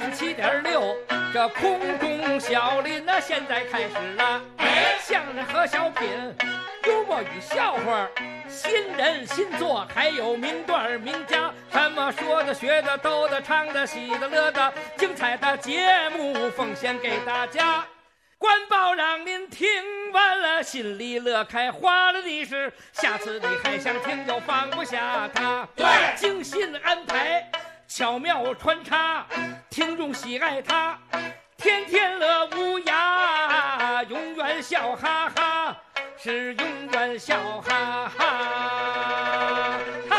97.6，这空中小林呢，现在开始了。相声和小品，幽默与笑话，新人新作，还有名段名家，什么说的、学的、逗的、唱的、喜的、乐的，精彩的节目奉献给大家。官报让您听完了，心里乐开花了的是，下次你还想听就放不下它。 对， 精心安排，巧妙穿插，听众喜爱它，天天乐无涯，永远笑哈哈，是永远笑哈哈，哈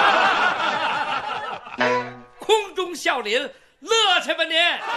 哈，空中笑林，乐去吧您！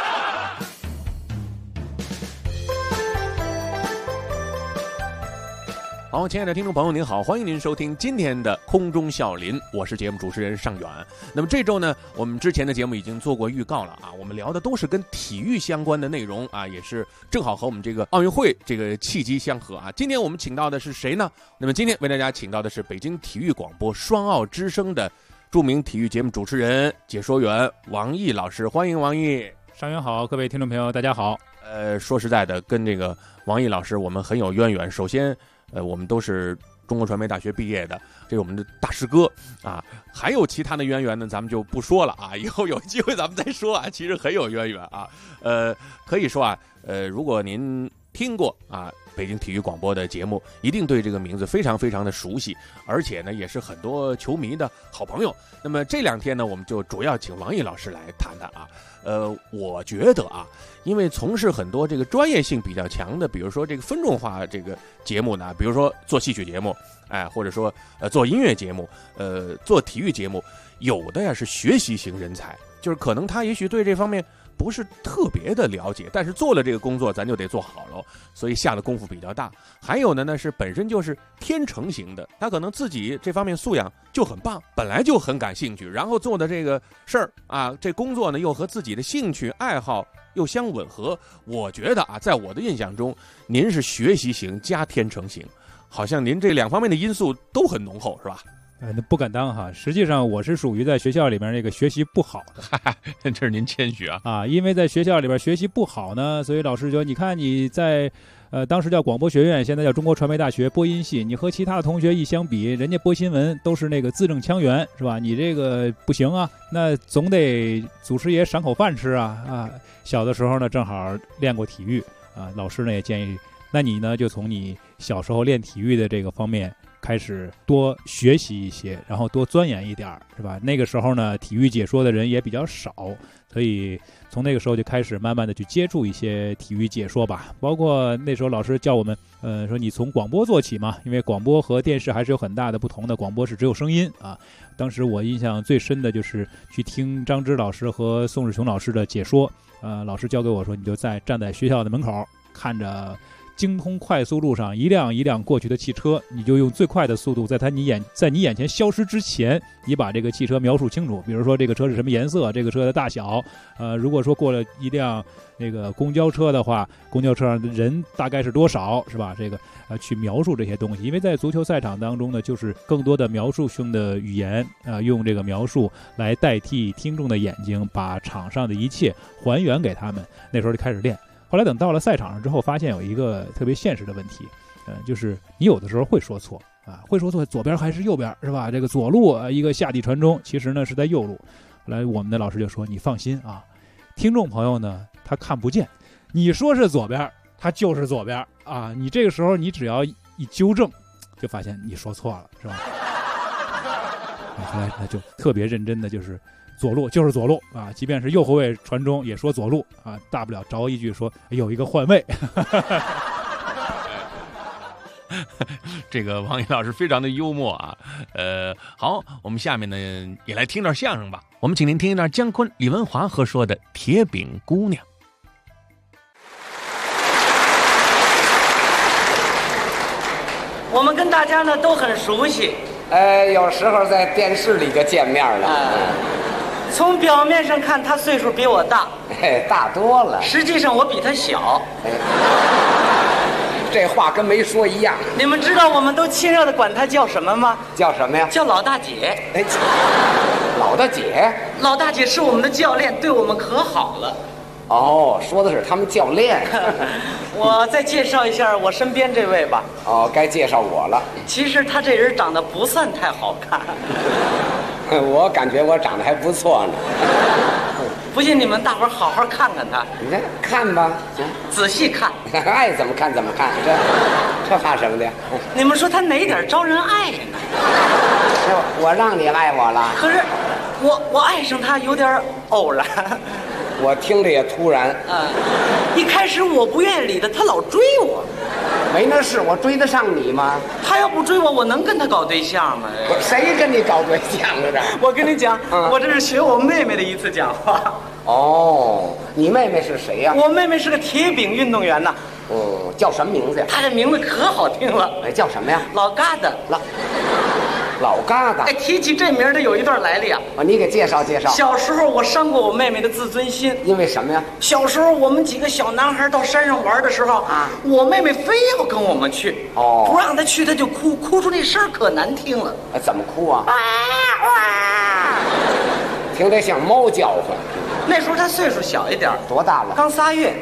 好，亲爱的听众朋友您好，欢迎您收听今天的空中笑林，我是节目主持人尚远。那么这周呢，我们之前的节目已经做过预告了啊，我们聊的都是跟体育相关的内容啊，也是正好和我们这个奥运会这个契机相合啊。今天我们请到的是谁呢？那么今天为大家请到的是北京体育广播双奥之声的著名体育节目主持人、解说员王毅老师，欢迎王毅。 尚远好，各位听众朋友大家好。 说实在的，跟这个王毅老师我们很有渊源。首先我们都是中国传媒大学毕业的，这是我们的大师哥啊。还有其他的渊源呢，咱们就不说了啊，以后有机会咱们再说啊。其实很有渊源啊，可以说啊，如果您听过啊北京体育广播的节目，一定对这个名字非常非常的熟悉，而且呢也是很多球迷的好朋友。那么这两天呢，我们就主要请王毅老师来谈谈啊。我觉得啊，因为从事很多这个专业性比较强的，比如说这个分众化这个节目呢，比如说做戏曲节目，或者说做音乐节目，做体育节目，有的呀是学习型人才，就是可能他也许对这方面不是特别的了解，但是做了这个工作咱就得做好了，所以下的功夫比较大。还有的呢是本身就是天成型的，他可能自己这方面素养就很棒，本来就很感兴趣，然后做的这个事儿啊，这工作呢又和自己的兴趣爱好又相吻合。我觉得啊，在我的印象中，您是学习型加天成型，好像您这两方面的因素都很浓厚，是吧？ 那不敢当哈，实际上我是属于在学校里面那个学习不好的， 这是您谦虚啊！ 因为在学校里边学习不好呢，所以老师说，你看你在当时叫广播学院，现在叫中国传媒大学播音系，你和其他的同学一相比，人家播新闻都是那个字正腔圆，是吧？你这个不行啊，那总得祖师爷赏口饭吃啊！小的时候呢，正好练过体育啊，老师呢也建议，那你呢就从你小时候练体育的这个方面开始多学习一些，然后多钻研一点，是吧？那个时候呢，体育解说的人也比较少，所以从那个时候就开始慢慢的去接触一些体育解说吧。包括那时候老师叫我们，说你从广播做起嘛，因为广播和电视还是有很大的不同的，广播是只有声音啊。当时我印象最深的就是去听张芝老师和宋世雄老师的解说，老师教给我说，你就站在学校的门口，看着京通快速路上一辆一辆过去的汽车，你就用最快的速度在你眼前消失之前，你把这个汽车描述清楚。比如说这个车是什么颜色，这个车的大小，如果说过了一辆那个公交车的话，公交车上的人大概是多少，是吧？这个去描述这些东西，因为在足球赛场当中呢，就是更多的描述性的语言用这个描述来代替听众的眼睛，把场上的一切还原给他们。那时候就开始练。后来等到了赛场上之后，发现有一个特别现实的问题，就是你有的时候会说错会说错，左边还是右边，是吧？这个左路一个下地传中，其实呢是在右路。后来我们的老师就说，你放心啊，听众朋友呢他看不见，你说是左边，他就是左边啊。你这个时候你只要一纠正，就发现你说错了，是吧？后来他就特别认真的就是左路就是左路啊，即便是右后卫传中也说左路啊，大不了着一句说有一个换位。 这个王毅老师非常的幽默啊。好，我们下面呢也来听段相声吧。我们请您听一段姜昆、李文华合说的《铁饼姑娘》。 我们跟大家呢都很熟悉， 有时候在电视里就见面了。 从表面上看，他岁数比我大， 大多了。 实际上我比他小。 这话跟没说一样。 你们知道我们都亲热的管他叫什么吗？ 叫什么呀？ 叫老大姐。 老老大姐。 老大姐是我们的教练，对我们可好了。 哦，说的是他们教练。 我再介绍一下我身边这位吧。 哦，该介绍我了。 其实他这人长得不算太好看。 我感觉我长得还不错呢。 不信你们大伙儿好好看看他。 你看吧，行， 仔细看。 爱怎么看怎么看，这怕什么的？ 你们说他哪点招人爱呢？ 我让你爱我了。 可是我爱上他有点偶然。 我听着也突然。 一开始我不愿意理他，他老追我。 没那事，我追得上你吗？ 他要不追我，我能跟他搞对象吗？ 谁跟你搞对象了这？ 我跟你讲，我这是学我妹妹的一次讲话。 哦，你妹妹是谁呀？ 我妹妹是个铁饼运动员呐。 哦，叫什么名字呀？ 她的名字可好听了。 哎，叫什么呀？ 老疙瘩。 老疙瘩。 哎，提起这名儿，它有一段来历啊。 你给介绍介绍。 小时候我伤过我妹妹的自尊心。 因为什么呀？ 小时候我们几个小男孩到山上玩的时候啊，我妹妹非要跟我们去。哦，不让她去，她就哭，哭出那声可难听了。 怎么哭啊？听得像猫叫唤。 那时候她岁数小一点。 多大了？ 刚3月。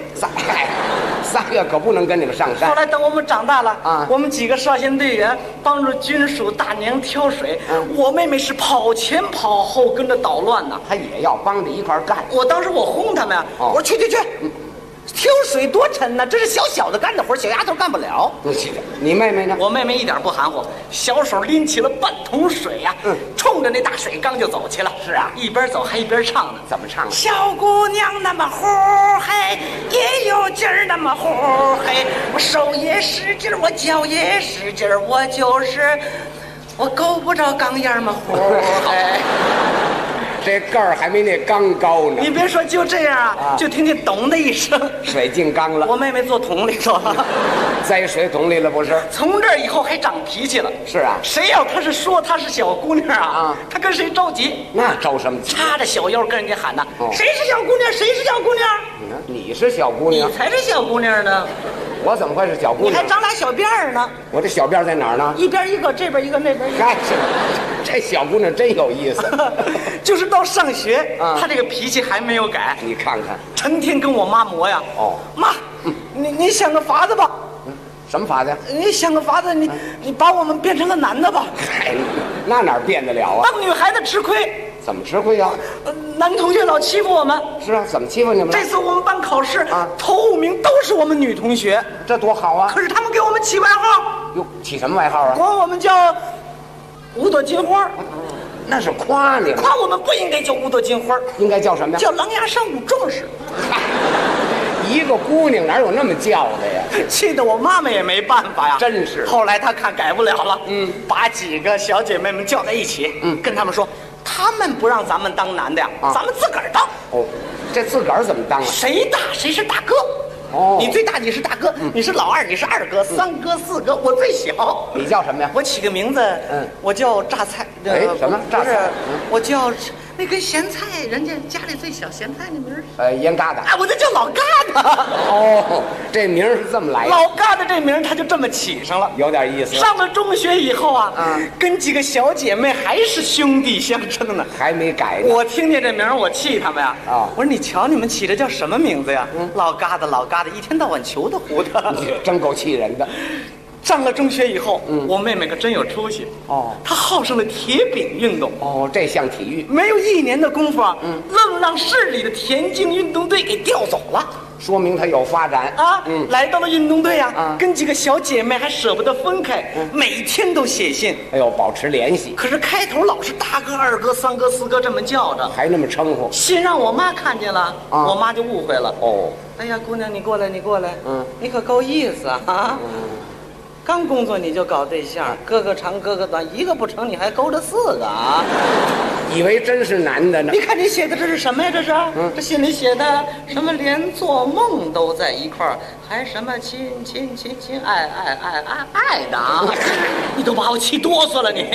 3月可不能跟你们上山。 后来等我们长大了啊，我们几个少先队员帮助军属大娘挑水，我妹妹是跑前跑后跟着捣乱呢。 她也要帮着一块干。 我当时我轰他们呀，我说去，挑水多沉呢，这是小的干的活，小丫头干不了。 你妹妹呢？ 我妹妹一点不含糊，小手拎起了半桶水呀，冲着那大水缸就走去了。 是啊， 一边走还一边唱呢。 怎么唱？ 小姑娘那么呼嘿，也有劲儿那么呼嘿，我手也使劲儿，我脚也使劲儿，我够不着缸眼嘛呼嘿。 这个儿还没那缸高呢。 你别说，就这样啊，就听见咚的一声， 水进缸了。 我妹妹坐桶里头了， 栽水桶里了不是？ 从这以后还长脾气了。 是啊， 谁要他是说她是小姑娘啊，他跟谁着急？ 那着什么急？ 叉着小腰跟人家喊呢，谁是小姑娘？谁是小姑娘？ 你是小姑娘， 你才是小姑娘呢。 我怎么会是小姑娘？ 你还长俩小辫儿呢。 我这小辫在哪儿呢？ 一边一个，这边一个，那边一个。 这小姑娘真有意思。 就是到上学，她这个脾气还没有改。 你看看， 成天跟我妈磨呀。哦，妈，你想个法子吧。 什么法子？ 你想个法子，你把我们变成个男的吧。 嗨，那哪变得了啊？ 当女孩子吃亏。 怎么吃亏呀？ 男同学老欺负我们。 是啊，怎么欺负你们？ 这次我们班考试头5名都是我们女同学， 这多好啊！ 可是他们给我们起外号。 哟，起什么外号啊？ 管我们叫五朵金花。 那是夸你。 夸我们不应该叫五朵金花， 应该叫什么呀？ 叫狼牙山五壮士。 一个姑娘哪有那么叫的呀？ 气得我妈妈也没办法呀。 真是。 后来她看改不了了，把几个小姐妹们叫在一起，跟他们说，他们不让咱们当男的呀，咱们自个儿当。 哦，这自个儿怎么当啊？ 谁大谁是大哥。哦，你最大，你是大哥，你是老二，你是二哥，3哥4哥，我最小。 你叫什么呀？ 我起个名字，我叫榨菜。 哎，什么榨菜？ 我叫那跟咸菜，人家家里最小咸菜那名儿。烟疙瘩。 哎，我就叫老疙瘩。 哦，这名是这么来的。 老疙瘩这名他就这么起上了， 有点意思。 上了中学以后啊，跟几个小姐妹还是兄弟相称呢， 还没改呢。 我听见这名我气他们呀。我说你瞧你们起的叫什么名字呀？老疙瘩老疙瘩，一天到晚求的糊的， 真够气人的。 上了中学以后，我妹妹可真有出息哦，她好上了铁饼运动哦，这项体育没有1年的功夫啊，愣让市里的田径运动队给调走了， 说明她有发展啊。来到了运动队啊，跟几个小姐妹还舍不得分开，每天都写信， 哎呦，保持联系。 可是开头老是大哥、2哥、3哥、4哥这么叫着， 还那么称呼， 信让我妈看见了，我妈就误会了。哦，哎呀，姑娘你过来，你过来，你可够意思啊。刚工作你就搞对象，哥哥长哥哥短，一个不成你还勾着4个啊！ 以为真是男的呢。 你看你写的这是什么呀？这是，这信里写的什么连做梦都在一块儿，还什么亲爱的啊！你都把我气哆嗦了你。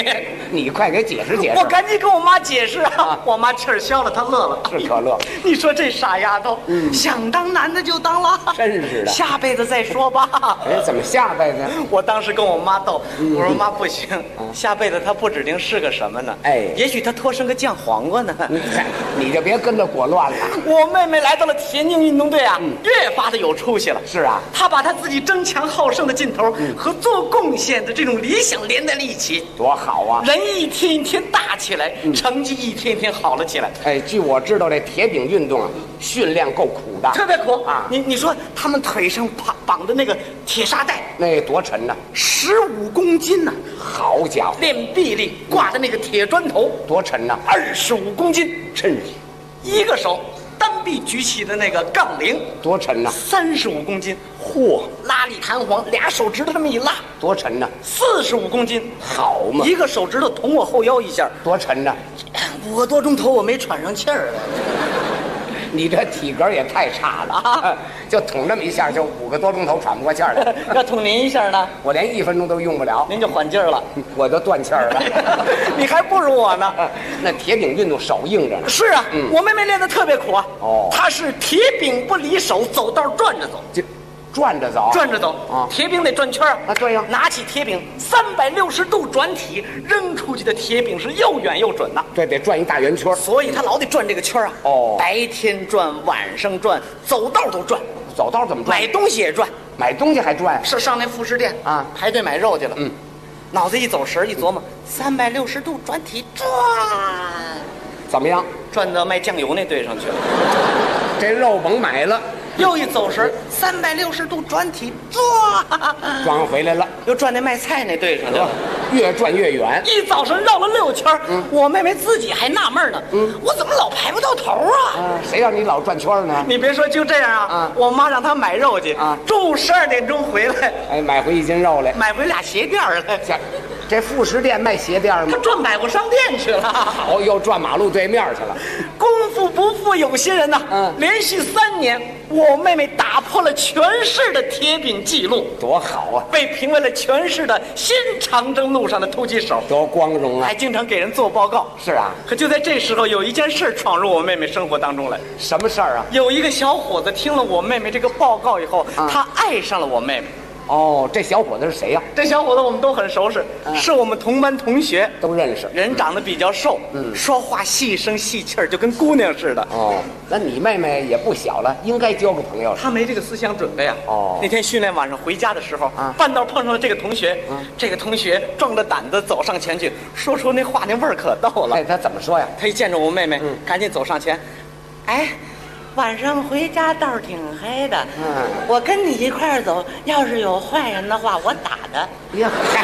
你快给解释解释。 我赶紧跟我妈解释啊，我妈气儿消了，她乐了， 是可乐。 你说这傻丫头，想当男的就当了， 真是的。 下辈子再说吧。 哎，怎么下辈子？ 我当时跟我妈斗，我说妈不行，下辈子她不指定是个什么呢？哎，也许她托生个酱黄瓜呢。 你就别跟着裹乱了。 我妹妹来到了田径运动队啊，越发的有出息了。 是啊， 她把她自己争强好胜的劲头和做贡献的这种理想连在了一起， 多好啊！ 人一天一天大起来，成绩一天一天好了起来。 哎，据我知道，这铁饼运动啊，训练够苦的， 特别苦啊！ 你说他们腿上绑的那个铁沙带， 那多沉呐 ，15公斤呢！ 好家伙， 练臂力挂的那个铁砖头多沉呐 ，25公斤， 真是。 一个手单臂举起的那个杠铃多沉呐 ，35公斤。 嚯， 拉力弹簧，俩手指头这么一拉， 多沉呐 ，45公斤， 好嘛！ 一个手指头捅我后腰一下， 多沉呐 ，5个多钟头我没喘上气儿来。 你这体格也太差了啊！就捅这么一下，就5个多钟头喘不过气儿来。 要捅您一下呢， 我连1分钟都用不了， 您就缓劲儿了， 我都断气儿了。 你还不如我呢。 那铁饼运动手硬着呢。 是啊，我妹妹练得特别苦啊。 哦， 她是铁饼不离手，走道转着走。 转着走， 转着走啊！ 铁饼得转圈啊，对呀。 拿起铁饼，360度转体，扔出去的铁饼是又远又准呐。 对，得转一大圆圈， 所以他老得转这个圈啊。 哦， 白天转，晚上转，走道都转。 走道怎么转？ 买东西也转， 买东西还转？ 是上那副食店啊， 排队买肉去了。脑子一走神，一琢磨，360度转体转， 怎么样？ 转到卖酱油那队上去了。 这肉甭买了。 又一走神，360度转体转回来了， 又转那卖菜那队上去了， 越转越远。 一早上绕了6圈，我妹妹自己还纳闷呢，我怎么老排不到头啊？ 谁让你老转圈呢？ 你别说，就这样啊，我妈让她买肉去啊，中午12点钟回来， 哎，买回1斤肉来， 买回俩鞋垫来。 这副食店卖鞋垫吗？ 他转百货商店去了， 好，又转马路对面去了。 功夫不负有心人呐，连续3年，我妹妹打破了全市的铁饼记录， 多好啊！ 被评为了全市的新长征路上的突击手， 多光荣啊！ 还经常给人做报告。 是啊， 可就在这时候，有一件事闯入我妹妹生活当中来。 什么事儿啊？ 有一个小伙子听了我妹妹这个报告以后，他爱上了我妹妹。 哦，这小伙子是谁呀？ 这小伙子我们都很熟识，是我们同班同学， 都认识。 人长得比较瘦，说话细声细气儿，就跟姑娘似的。 哦，那你妹妹也不小了，应该交个朋友了。 她没这个思想准备啊。 哦， 那天训练晚上回家的时候，半道碰上了这个同学，这个同学壮着胆子走上前去，说出那话，那味儿可逗了。 哎，他怎么说呀？ 他一见着我妹妹，赶紧走上前，哎。晚上回家道儿挺黑的，我跟你一块儿走，要是有坏人的话，我打他。 呀，嗨，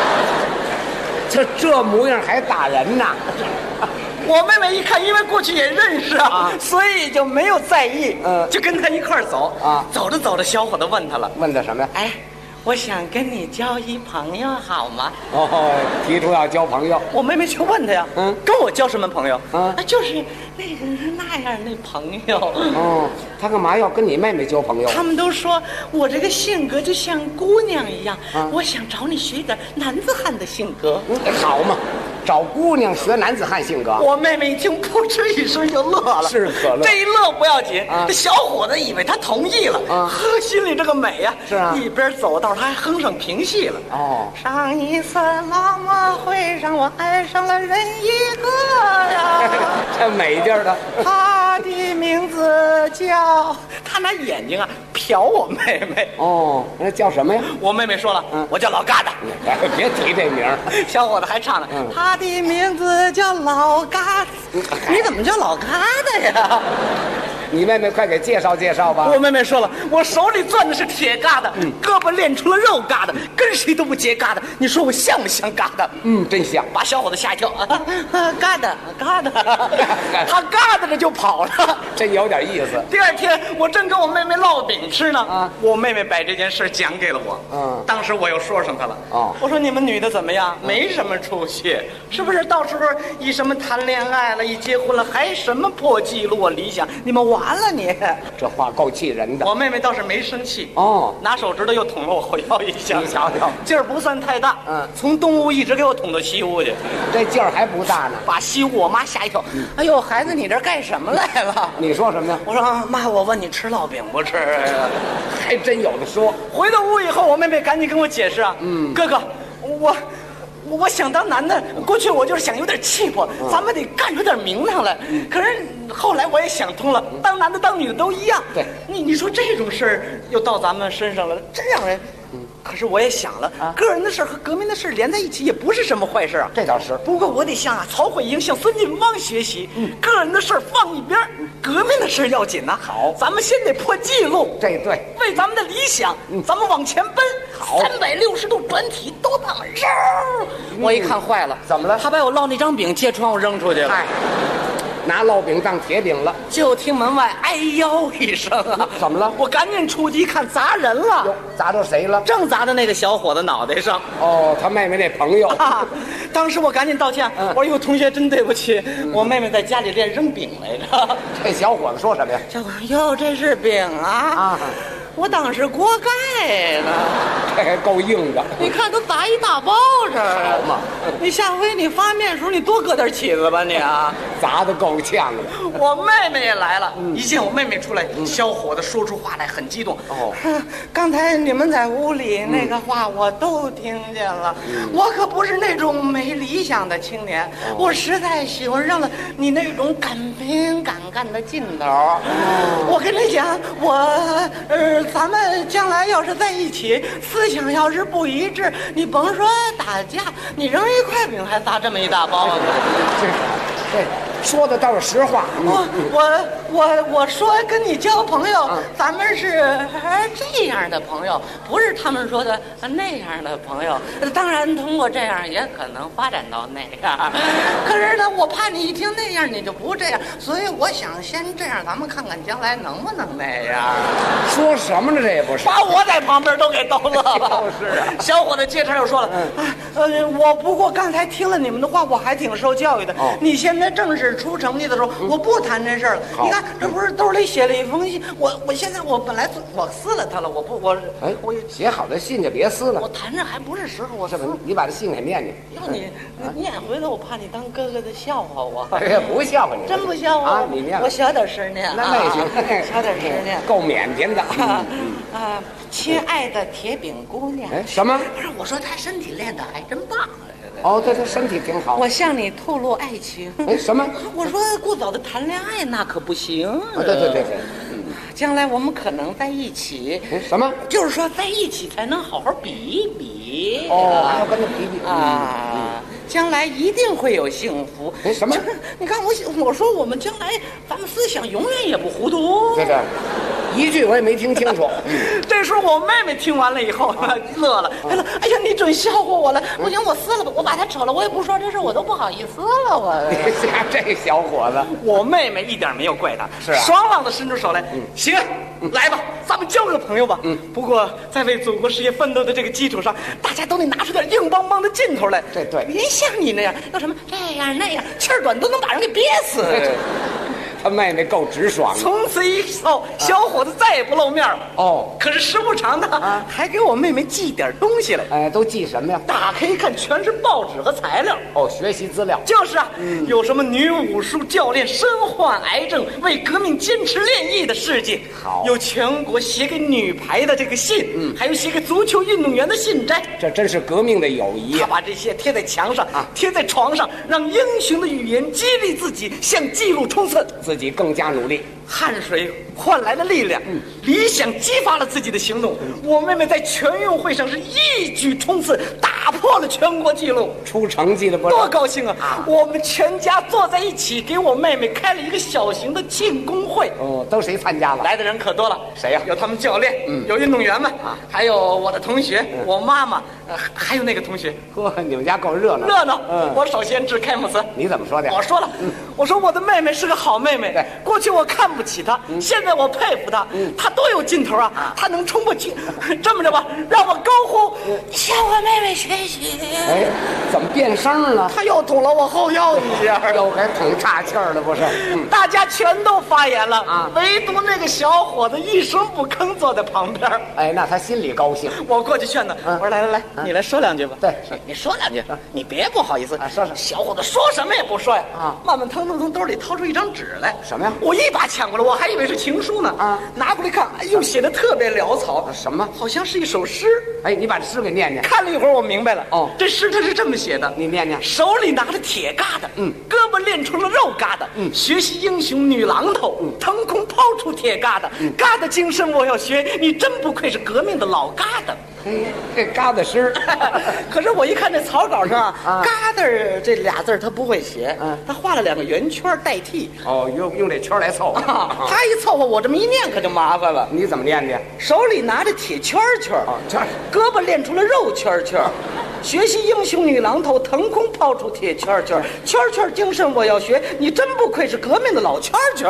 这模样还打人呢？ 我妹妹一看，因为过去也认识啊，所以就没有在意，就跟他一块儿走啊。走着走着，小伙子问他了， 问他什么呀？ 哎，我想跟你交一朋友，好吗？ 哦，提出要交朋友， 我妹妹就问他呀，跟我交什么朋友？就是那样那朋友。 哦，他干嘛要跟你妹妹交朋友？ 他们都说我这个性格就像姑娘一样，我想找你学点男子汉的性格。 好嘛，找姑娘学男子汉性格。 我妹妹一听，扑哧一声就乐了。 是可乐。 这一乐不要紧，这小伙子以为他同意了，呵，心里这个美呀。 是啊。 一边走道，他还哼上评戏了。 哦。 上一次老马会上，我爱上了人一个呀。 这美劲儿的。 他的名字叫……他拿眼睛啊瞟我妹妹。 哦，那叫什么呀？ 我妹妹说了，我叫老疙瘩。 别提这名儿。 小伙子还唱呢，他的名字叫老疙瘩。你怎么叫老疙瘩呀？ 你妹妹快给介绍介绍吧。 我妹妹说了，我手里攥的是铁疙瘩，胳膊练出了肉疙瘩，跟谁都不结疙瘩。你说我像不像疙瘩？ 真像。 把小伙子吓一跳，疙瘩疙瘩，他疙瘩着就跑了， 真有点意思。 第二天我正跟我妹妹烙饼吃呢，我妹妹把这件事讲给了我。当时我又说上她了。我说你们女的怎么样？没什么出息，是不是？到时候一什么谈恋爱了，一结婚了，还什么破纪录啊理想？你们往完了你。 这话够气人的。 我妹妹倒是没生气哦， 拿手指头又捅了我后腰一下。 你瞧瞧， 劲儿不算太大，从东屋一直给我捅到西屋去， 这劲儿还不大呢。 把西屋我妈吓一跳。哎呦，孩子，你这干什么来了？ 你说什么呀？ 我说妈，我问你吃烙饼不吃？ 还真有的说。 回到屋以后，我妹妹赶紧跟我解释啊，哥哥，我想当男的，过去我就是想有点气魄，咱们得干出点名堂来。可是后来我也想通了，当男的当女的都一样。 对， 你说这种事儿又到咱们身上了，真让人。可是我也想了，个人的事儿和革命的事儿连在一起也不是什么坏事啊。 这倒是。 不过我得向曹慧英、向孙近芳学习，个人的事儿放一边，革命的事儿要紧呐。 好， 咱们先得破纪录。 这对， 为咱们的理想，咱们往前奔。 好 ，360度转体都当扔。我一看坏了， 怎么了？ 他把我烙那张饼借窗户扔出去了。 嗨，拿烙饼当铁饼了。 就听门外哎呦一声啊！ 怎么了？ 我赶紧出去一看，砸人了。 哟，砸着谁了？ 正砸在那个小伙子脑袋上。 哦，他妹妹那朋友。 当时我赶紧道歉，我说：“哟，同学真对不起，我妹妹在家里练扔饼来着。” 这小伙子说什么呀？ 小伙子，哟，这是饼啊！我当时锅盖呢， 这还够硬的。 你看都砸一大包这儿。 好嘛， 你下回你发面的时候你多搁点起子吧你啊！ 砸得够呛的。 我妹妹也来了，一见我妹妹出来，小伙子说出话来很激动。哦，刚才你们在屋里那个话我都听见了，我可不是那种没理想的青年，我实在喜欢上了你那种敢拼敢干的劲头。我跟你讲，咱们将来要是在一起，思想要是不一致，你甭说打架，你扔一块饼还砸这么一大包呢。 这说的倒是实话。 我说跟你交朋友，咱们是这样的朋友，不是他们说的那样的朋友。当然，通过这样也可能发展到那样。可是呢，我怕你一听那样你就不这样，所以我想先这样，咱们看看将来能不能那样。 说什么呢？这也不是， 把我在旁边都给逗乐了。 就是啊。 小伙子接茬又说了，我不过刚才听了你们的话，我还挺受教育的。你现在正是出成绩的时候，我不谈这事儿了。你看，这不是兜里写了一封信，我现在我本来我撕了它了，我写好的信就别撕了。 我谈着还不是时候，我这么你把这信给念念。 要你念回来，我怕你当哥哥的笑话我。 哎，不笑话你， 真不笑话啊！你念， 我小点声念。 那也行， 小点声念， 够腼腆的。 亲爱的铁饼姑娘。 哎，什么？ 不是，我说她身体练得还真棒。 哦，对，他身体挺好。 我向你透露爱情。 哎，什么？ 我说过早的谈恋爱那可不行。 对。 将来我们可能在一起。 什么？ 就是说在一起才能好好比一比。 哦，要跟他比比啊。将来一定会有幸福。 哎，什么？ 你看我说我们将来咱们思想永远也不糊涂。 对，一句我也没听清楚。 这时候我妹妹听完了以后乐了，哎呀，你准笑话我了！不行，我撕了吧，我把它扯了，我也不说这事，我都不好意思了。我吓这小伙子， 我妹妹一点没有怪他， 是啊， 爽朗的伸出手来，行，来吧，咱们交个朋友吧。不过在为祖国事业奋斗的这个基础上，大家都得拿出点硬邦邦的劲头来。 这对， 别像你那样，要什么这样那样，气儿短都能把人给憋死。 他妹妹够直爽的。 从此以后，小伙子再也不露面了。 哦， 可是时不常的，还给我妹妹寄点东西来。 哎，都寄什么呀？ 打开一看，全是报纸和材料。 哦，学习资料。 就是啊，有什么女武术教练身患癌症，为革命坚持练艺的事迹。 好， 有全国写给女排的这个信，还有写给足球运动员的信摘。 这真是革命的友谊。 他把这些贴在墙上，贴在床上，让英雄的语言激励自己向记录冲刺。 自己更加努力， 汗水换来了力量，理想激发了自己的行动。我妹妹在全运会上是一举冲刺，打破了全国纪录， 出成绩了不？ 多高兴啊！我们全家坐在一起，给我妹妹开了一个小型的庆功会。 哦，都谁参加了？ 来的人可多了。 谁呀？ 有他们教练，有运动员们，还有我的同学，我妈妈，还有那个同学。 呵，你们家够热闹。 热闹。我首先致开幕词。 你怎么说的？ 我说了，我说我的妹妹是个好妹妹。过去我看不不起他，现在我佩服他，他多有劲头啊！他能冲过去，这么着吧，让我高呼向我妹妹学习。 哎，怎么变声了？ 他又捅了我后腰一下， 又还捅岔气儿了，不是？ 大家全都发言了啊，唯独那个小伙子一声不吭坐在旁边。 哎，那他心里高兴。 我过去劝他，我说来，你来说两句吧。 对， 你说两句，你别不好意思。 说。 小伙子说什么也不说呀，慢慢腾从兜里掏出一张纸来。 什么呀？ 我一把抢过来，我还以为是情书呢。拿过来看，哎呦，写的特别潦草。 什么？ 好像是一首诗。 哎，你把这诗给念念。 看了一会儿，我明白了。 哦， 这诗它是这么写的， 你念念。 手里拿着铁疙瘩，胳膊练成了肉疙瘩，学习英雄女榔头，腾空抛出铁疙瘩，疙瘩精神我要学，你真不愧是革命的老疙瘩。 这疙瘩诗， 可是我一看这草稿上疙瘩这俩字他不会写，他画了2个圆圈代替。 哦，用这圈来凑合。 他一凑合，我这么一念可就麻烦了。 你怎么念的？ 手里拿着铁圈圈， 圈， 胳膊练出了肉圈圈，学习英雄女榔头，腾空抛出铁圈圈，圈圈精神我要学，你真不愧是革命的老圈圈。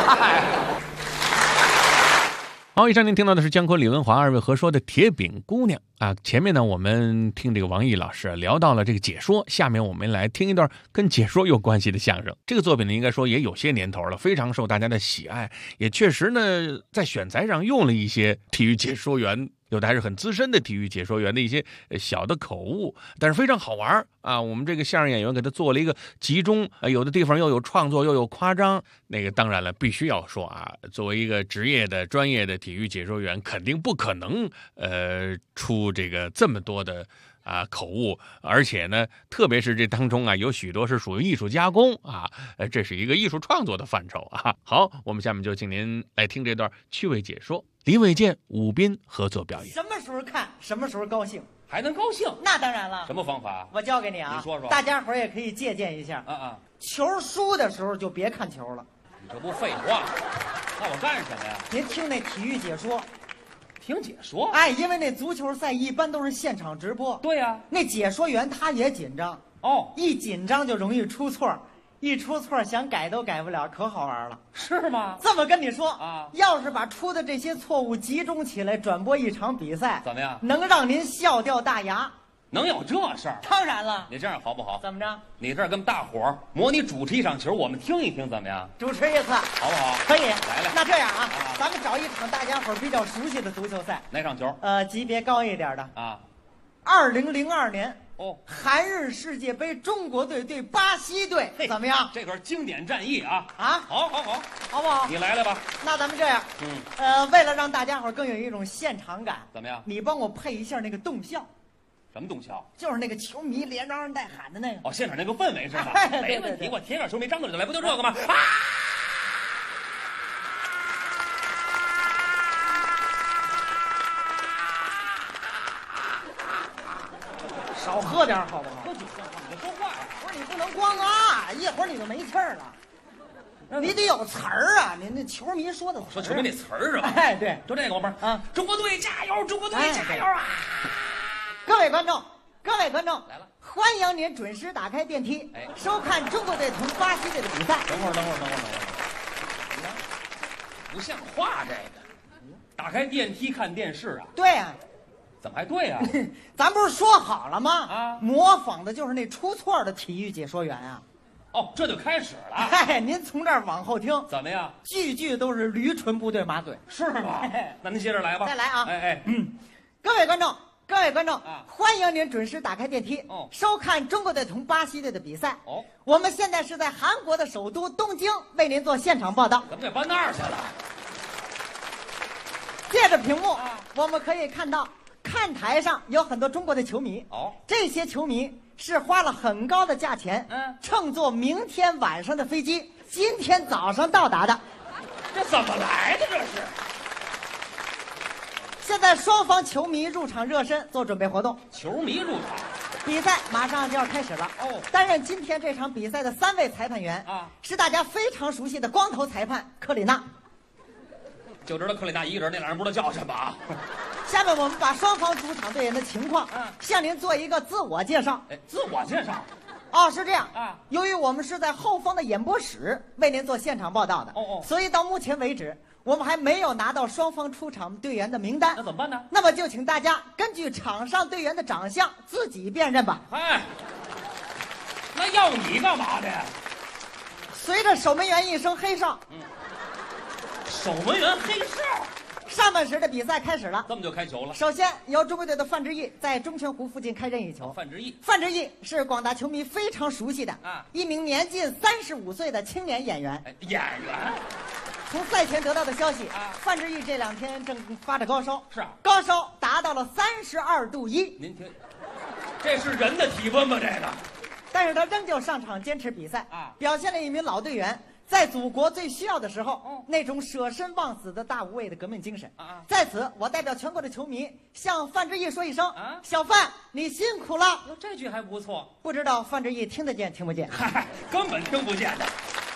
好，以上您听到的是姜昆、李文华二位合说的《铁饼姑娘》啊。前面呢，我们听这个王毅老师聊到了这个解说，下面我们来听一段跟解说有关系的相声。这个作品呢，应该说也有些年头了，非常受大家的喜爱，也确实呢，在选材上用了一些体育解说员，有的还是很资深的体育解说员的一些小的口误，但是非常好玩啊！我们这个相声演员给他做了一个集中，有的地方又有创作又有夸张。那个当然了，必须要说啊，作为一个职业的专业的体育解说员，肯定不可能出这个这么多的口误，而且呢，特别是这当中有许多是属于艺术加工啊，这是一个艺术创作的范畴啊。好，我们下面就请您来听这段趣味解说。李伟健、武斌合作表演。 什么时候看，什么时候高兴， 还能高兴？ 那当然了。 什么方法？ 我教给你啊， 你说说， 大家伙也可以借鉴一下。球输的时候就别看球了。 你这不废话？那我干什么呀？ 您听那体育解说。 听解说？ 哎，因为那足球赛一般都是现场直播。 对呀， 那解说员他也紧张。一紧张就容易出错。一出错想改都改不了，可好玩了。 是吗？ 这么跟你说要是把出的这些错误集中起来转播一场比赛， 怎么样？ 能让您笑掉大牙。 能有这事儿？ 当然了。 你这样好不好？ 怎么着？ 你这儿跟大伙儿模拟主持一场球，我们听一听，怎么样？ 主持一次， 好不好？ 可以。 来。 那这样咱们找一场大家伙比较熟悉的足球赛。 哪场球？ 级别高一点的 2002年。 韩日世界杯中国队对巴西队怎么样？ 这可是经典战役啊！好不好？ 你来吧。 那咱们这样，为了让大家伙更有一种现场感， 怎么样？ 你帮我配一下那个动效。 什么动效？ 就是那个球迷连嚷嚷带喊的那个。 现场那个氛围是吧？没问题，我贴点球迷张嘴就来，不就这个吗？ 少喝点好不好？ 喝酒像话，你说话呀！ 不是你不能光一会儿你就没气儿了，你得有词儿啊！你那球迷说的词儿， 说球迷那词儿是吧？ 对， 就这个吧。中国队加油！中国队加油啊！ 各位观众来了， 欢迎您准时打开电梯，收看中国队同巴西队的比赛。 等会儿，不像话这个！打开电梯看电视啊？ 对啊。 怎么还对啊？ 咱不是说好了吗？模仿的就是那出错的体育解说员啊。 这就开始了。 您从这儿往后听， 怎么样？ 句句都是驴唇不对马嘴， 是吗？那您接着来吧。 再来啊！各位观众，欢迎您准时打开电梯，收看中国队同巴西队的比赛。我们现在是在韩国的首都东京为您做现场报道。 怎么给搬那儿去了？ 借着屏幕，我们可以看到。看台上有很多中国的球迷，这些球迷是花了很高的价钱，乘坐明天晚上的飞机，今天早上到达的。 这怎么来的？这是。 现在双方球迷入场热身，做准备活动。 球迷入场， 比赛马上就要开始了。担任今天这场比赛的3位裁判员是大家非常熟悉的光头裁判克里纳。 就知道克里纳一个人，那俩人不知道叫什么啊。 下面我们把双方主场队员的情况向您做一个自我介绍。 自我介绍？ 哦，是这样啊。 由于我们是在后方的演播室为您做现场报道的，所以到目前为止，我们还没有拿到双方出场队员的名单。 那怎么办呢？ 那么就请大家根据场上队员的长相自己辨认吧。 哎，那要你干嘛的呀？ 随着守门员一声黑哨， 守门员黑哨， 上半时的比赛开始了。 这么就开球了。 首先由中国队的范志毅在中圈弧附近开任意球。 范志毅， 范志毅是广大球迷非常熟悉的一名年近35岁的青年演员。 演员。 从赛前得到的消息范志毅这2天正发着高烧。 是啊， 高烧达到了32度1。 您听，这是人的体温吗？这个。 但是他仍旧上场坚持比赛表现了一名老队员在祖国最需要的时候那种舍身忘死的大无畏的革命精神。在此，我代表全国的球迷向范志毅说一声小范，你辛苦了。 这句还不错。 不知道范志毅听得见听不见？ 根本听不见的。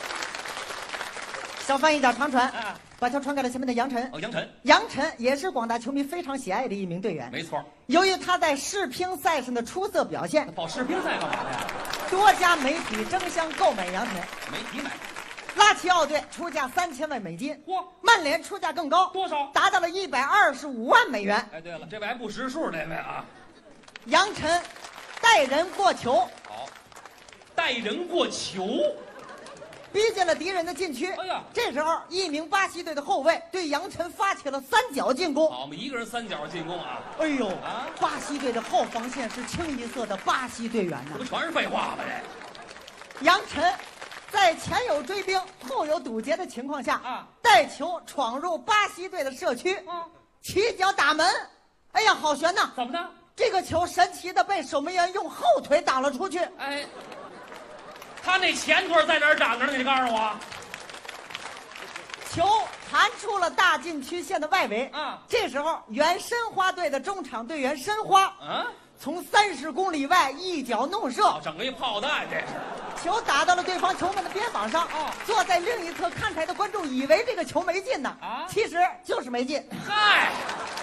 小范一脚长传把球传给了前面的杨晨。杨晨也是广大球迷非常喜爱的一名队员。 没错。由于他在世乒赛上的出色表现， 跑世乒赛干嘛的呀？ 多家媒体争相购买杨晨。 媒体买。 拉齐奥队出价3000万美金。曼联出价更高， 多少？ 达到了125万美元。 哎，对了，这位还不识数，这位啊。 杨晨带人过球。 好，带人过球。 逼近了敌人的禁区。这时候一名巴西队的后卫对杨晨发起了3角进攻。 好，我们一个人3角进攻啊！ 哎呦，巴西队的后防线是清一色的巴西队员呐。 这不全是废话吗？这杨晨在前有追兵后有堵截的情况下带球闯入巴西队的社区起脚打门。哎呀，好悬呐！ 怎么的？ 这个球神奇的被守门员用后腿挡了出去。 哎，他那前腿在哪儿长着呢？你告诉我。 球弹出了大禁区线的外围。这时候原申花队的中场队员申花从30公里外一脚弄射， 整个一炮弹，这是。 球打到了对方球门的边防上。坐在另一侧看台的观众以为这个球没进呢，其实就是没进。 嗨，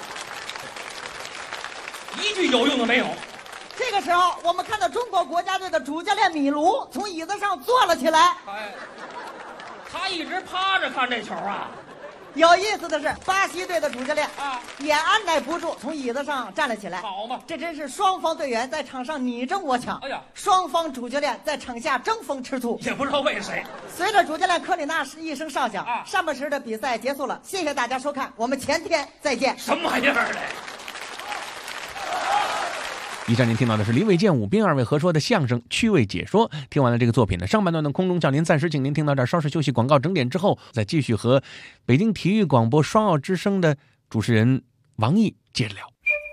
一句有用的没有。 这个时候，我们看到中国国家队的主教练米卢从椅子上坐了起来。 他一直趴着看这球啊。 有意思的是，巴西队的主教练也按耐不住，从椅子上站了起来。 好嘛， 这真是双方队员在场上你争我抢。哎呀，双方主教练在场下争风吃醋， 也不知道为谁。 随着主教练科里纳一声哨响上半时的比赛结束了。谢谢大家收看，我们前天再见。 什么玩意儿嘞？ 以上您听到的是林伟健、武斌二位合说的相声趣味解说。听完了这个作品呢，上半段的空中叫您暂时请您听到这儿，稍事休息，广告整点之后，再继续和北京体育广播双奥之声的主持人王毅接着聊。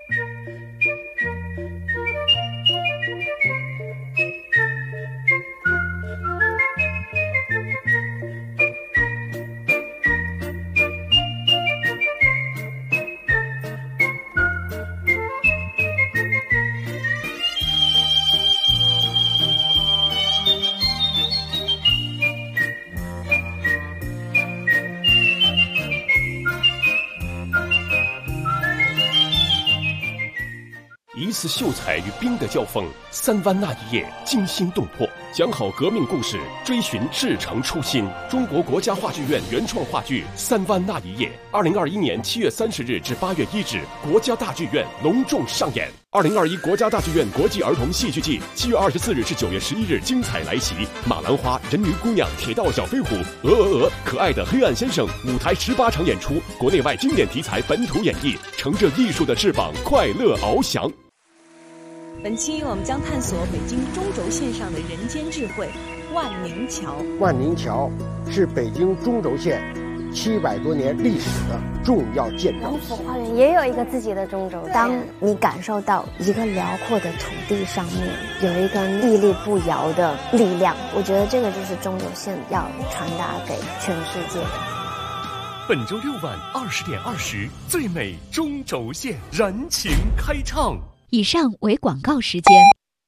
一次秀才与兵的交锋，3湾那一夜惊心动魄，讲好革命故事，追寻至诚初心。中国国家话剧院原创话剧《3湾那一夜》，2021年7月30日至8月1日，国家大剧院隆重上演。2021国家大剧院国际儿童戏剧季7月24日至9月11日精彩来袭，马兰花、人鱼姑娘、铁道小飞虎、可爱的黑暗先生，舞台18场演出，国内外经典题材本土演绎，乘着艺术的翅膀，快乐翱翔。 本期我们将探索北京中轴线上的人间智慧——万宁桥。 万宁桥是北京中轴线700多年历史的重要建筑。 王府花园也有一个自己的中轴。当你感受到一个辽阔的土地上面有一个屹立不摇的力量，我觉得这个就是中轴线要传达给全世界的。 本周6晚20点20，最美中轴线燃情开唱。 以上为广告时间。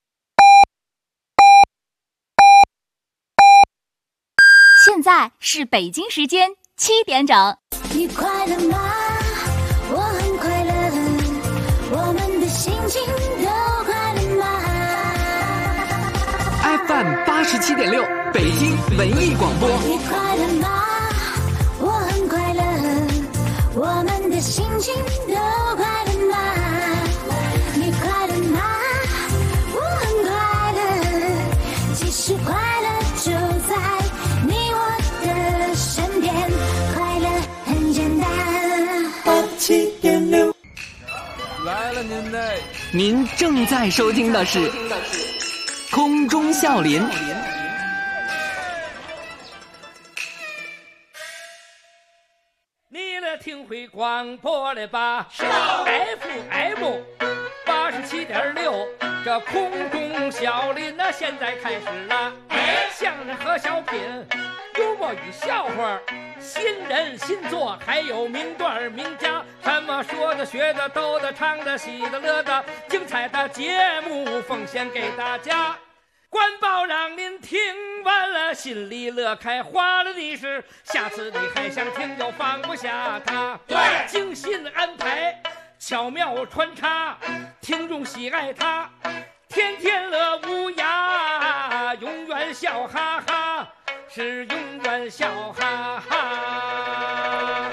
现在是北京时间7点整。 你快乐吗？我很快乐，我们的心情都快乐吗？ 87.6，北京文艺广播。 你快乐吗？我很快乐，我们的心情都快乐吗？你快乐吗？我很快乐，其实快乐就在你我的身边，快乐很简单。87.6， 来了您的，您正在收听的是空中笑林。 你来听会广播了吧？FM 87.6，这空中笑林那现在开始了。相声和小品，幽默与笑话，新人新作，还有名段名家，什么说的学的逗的唱的喜的乐的，精彩的节目奉献给大家。官报让您听完了心里乐开花了的是，下次你还想听又放不下它。对，精心安排，巧妙穿插，听众喜爱它，天天乐无涯，永远笑哈哈，是永远笑哈哈。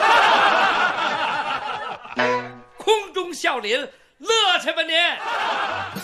空中笑林，乐去吧您！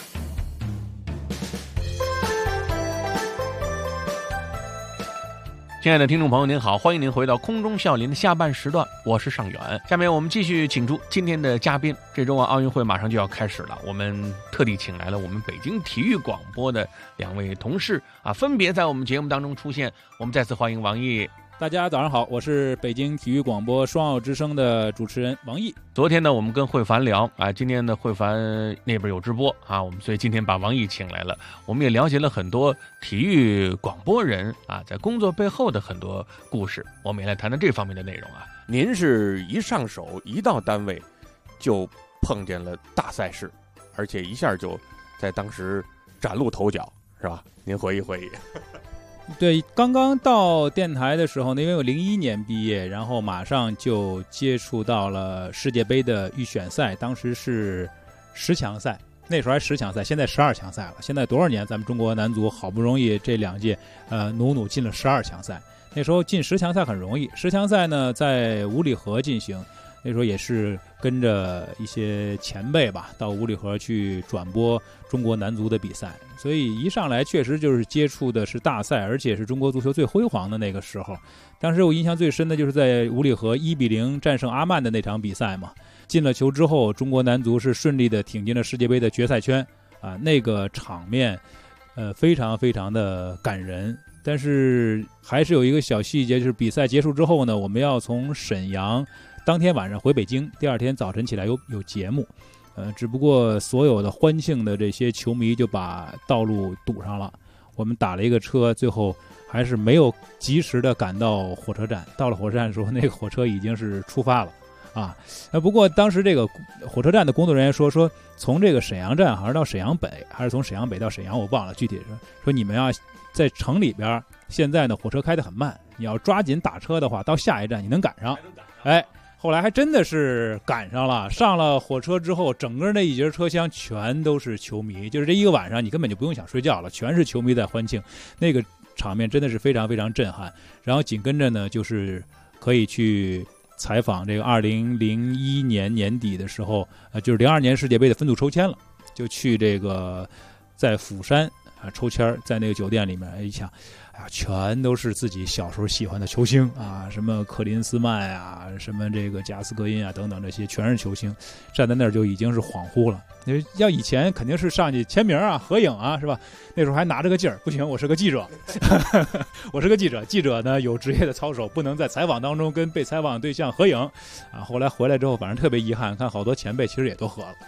亲爱的听众朋友您好，欢迎您回到空中笑林的下半时段，我是尚远。下面我们继续请出今天的嘉宾。这周奥运会马上就要开始了，我们特地请来了我们北京体育广播的2位同事分别在我们节目当中出现。我们再次欢迎王毅。 大家早上好，我是北京体育广播双奥之声的主持人王毅。 昨天呢，我们跟慧凡聊今天的慧凡那边有直播所以今天把王毅请来了。我们也了解了很多体育广播人在工作背后的很多故事，我们也来谈谈这方面的内容您是一上手一到单位就碰见了大赛事，而且一下就在当时崭露头角，是吧？您回忆回忆。 对，刚刚到电台的时候呢，因为我01年毕业，然后马上就接触到了世界杯的预选赛，当时是10强赛，那时候还10强赛，现在12强赛了。现在多少年，咱们中国男足好不容易这2届努进了12强赛。那时候进10强赛很容易，10强赛呢在五里河进行，那时候也是跟着一些前辈吧，到五里河去转播中国男足的比赛，所以一上来确实就是接触的是大赛，而且是中国足球最辉煌的那个时候。当时我印象最深的就是在五里河1-0战胜阿曼的那场比赛嘛，进了球之后，中国男足是顺利的挺进了世界杯的决赛圈那个场面非常非常的感人。但是还是有一个小细节，就是比赛结束之后呢，我们要从沈阳当天晚上回北京，第2天早晨起来有节目，只不过所有的欢庆的这些球迷就把道路堵上了，我们打了一个车，最后还是没有及时的赶到火车站。到了火车站的时候，那个火车已经是出发了不过当时这个火车站的工作人员说从这个沈阳站好像到沈阳北，还是从沈阳北到沈阳，我忘了具体说你们要在城里边，现在呢火车开得很慢，你要抓紧打车的话，到下一站你能赶上。后来还真的是赶上了，上了火车之后，整个那一节车厢全都是球迷，就是这一个晚上你根本就不用想睡觉了，全是球迷在欢庆，那个场面真的是非常非常震撼。然后紧跟着呢，就是可以去采访这个2001年年底的时候，就是02年世界杯的分组抽签了，就去这个在釜山抽签，在那个酒店里面一想，全都是自己小时候喜欢的球星什么克林斯曼什么这个贾斯格因等等，这些全是球星，站在那儿就已经是恍惚了。要以前肯定是上去签名合影是吧？那时候还拿着个劲儿，不行，我是个记者，我是个记者，记者呢有职业的操守，不能在采访当中跟被采访对象合影后来回来之后，反正特别遗憾，看好多前辈其实也都合了。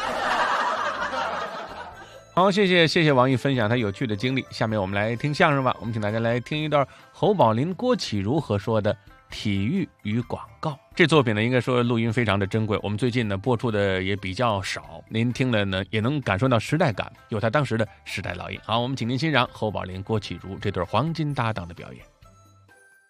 好，谢谢王毅分享他有趣的经历。下面我们来听相声吧，我们请大家来听一段侯宝林、郭启儒合说的《体育与广告》。这作品呢，应该说录音非常的珍贵，我们最近呢播出的也比较少，您听了呢也能感受到时代感，有他当时的时代烙印。好，我们请您欣赏侯宝林、郭启儒这对黄金搭档的表演。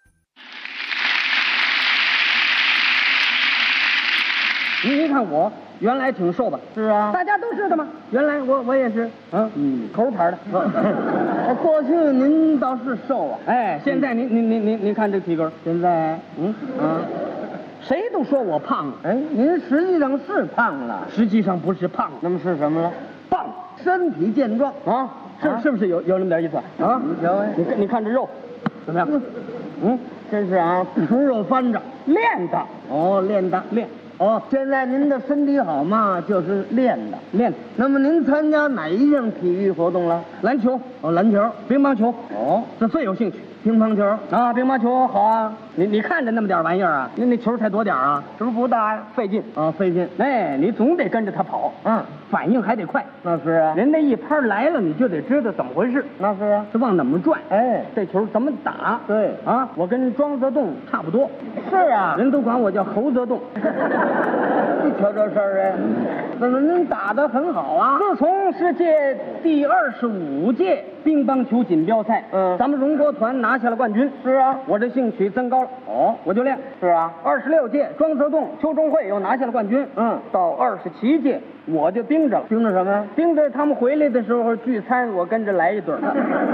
你看我原来挺瘦吧？ 是啊， 大家都知道吗？原来我也是，头牌的。 过去您倒是瘦啊， 哎，现在您看这体格， 现在谁都说我胖了， 哎，您实际上是胖了， 实际上不是胖， 那么是什么了？ 棒， 身体健壮啊，是不是有那么点意思啊？ 你瞧， 你看这肉怎么样？ 真是啊，猪肉翻着练的哦，练的练。 哦，现在您的身体好嘛，就是练的练。 那么您参加哪一项体育活动了？ 篮球哦，篮球、 乒乓球哦， 这最有兴趣。 乒乓球啊，乒乓球好啊。你看着那么点玩意儿啊，那球才多点啊， 是不是不大呀？ 费劲啊，费劲。 哎，你总得跟着他跑，反应还得快。 那是啊， 人那一拍来了，你就得知道怎么回事。 那是啊， 是往哪么转？ 哎， 这球怎么打？ 对啊，我跟庄则栋差不多。 是啊， 人都管我叫侯则栋。 你瞧这事儿哎，那么您打得很好啊。 自从世界第25届乒乓球锦标赛，咱们荣国团拿下了冠军。 是啊， 我这兴趣增高了。 哦， 我就练。 是啊 ，26届庄则栋、邱中会又拿下了冠军。到27届我就盯着了。 盯着什么呀？ 盯着他们回来的时候聚餐，我跟着来一顿。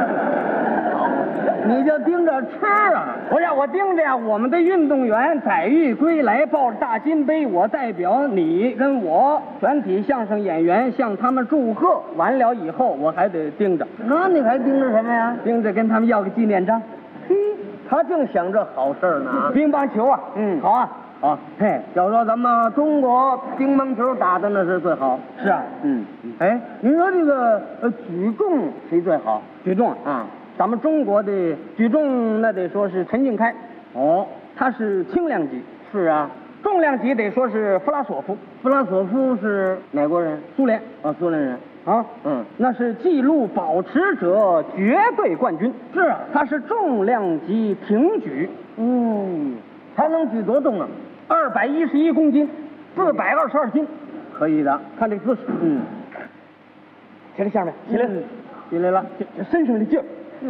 你就盯着吃啊？ 不是，我盯着呀，我们的运动员载誉归来，抱着大金杯，我代表你跟我全体相声演员向他们祝贺。完了以后，我还得盯着。 那你还盯着什么呀？ 盯着跟他们要个纪念章。 嘿，他正想这好事呢。 乒乓球啊，好啊。 啊，嘿，要说咱们中国乒乓球打的那是最好。 是啊， 哎，您说这个举重谁最好？ 举重啊， 咱们中国的举重那得说是陈敬开。 哦， 他是轻量级。 是啊， 重量级得说是弗拉索夫。 弗拉索夫是哪国人？ 苏联啊，苏联人。 啊，那是纪录保持者绝对冠军。 是啊， 他是重量级挺举。 他能举多重啊 ？211公斤，422斤， 可以的。 看这个姿势，起来，下面起来， 起来了， 这身上的劲儿，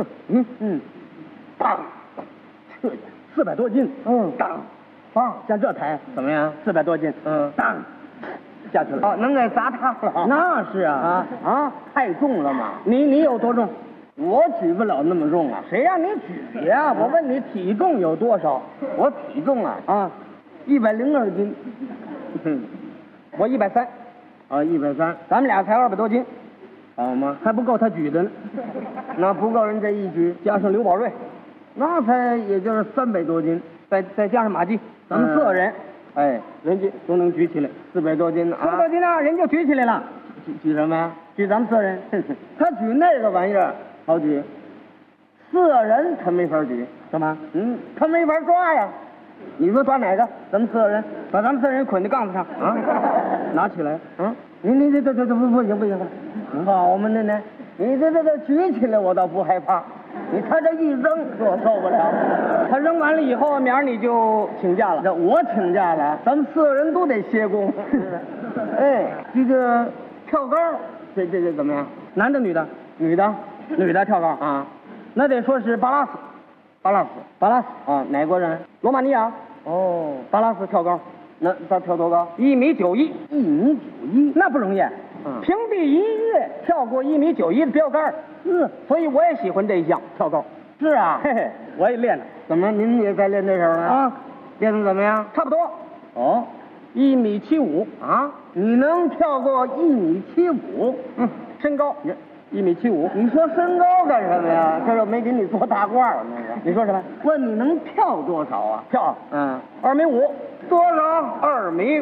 当，这400多斤，当，像这抬怎么样 ？400多斤，当，下去了。 哦，能给砸塌了。 那是啊， 太重了嘛。 你有多重？ 我举不了那么重啊。 谁让你举呀？我问你体重有多少？ 我体重啊，102斤。 我130。 啊，130。 咱们俩才200多斤， 好吗？ 还不够他举的呢。 那不够人这一举， 加上刘宝瑞， 那才也就是300多斤， 再加上马季，咱们4个人， 哎， 人家都能举起来 400多斤 400多斤呢，人就举起来了。 举什么呀？ 举咱们4人。 他举那个玩意儿好举，4人他没法举。 干嘛？ 他没法抓呀。你说抓哪个？咱们4个人， 把咱们4人捆在杠子上啊，拿起来。 你这不行。好嘛，那你这举起来我倒不害怕，他这一扔我受不了。 他扔完了以后，明儿你就请假了。 我请假了，咱们4个人都得歇工。哎，这个跳高，这怎么样？ 男的女的？ 女的跳高啊， 那得说是巴拉斯啊，哪国人？ 罗马尼亚。 哦， 巴拉斯跳高， 那他跳多高 ？1.91米。 1.91米， 那不容易。平地1跃跳过1.91米的标杆。所以我也喜欢这一项跳高。 是啊， 嘿嘿，我也练了。 怎么您也在练这手呢？ 啊， 练得怎么样？ 差不多。 哦 ，1.75米啊，你能跳过1.75米？ 身高1.75米。 你说身高干什么呀？这又没给你做大褂那个。 你说什么？ 问你能跳多少啊？ 跳，2.5米。 多少 ？2.5米。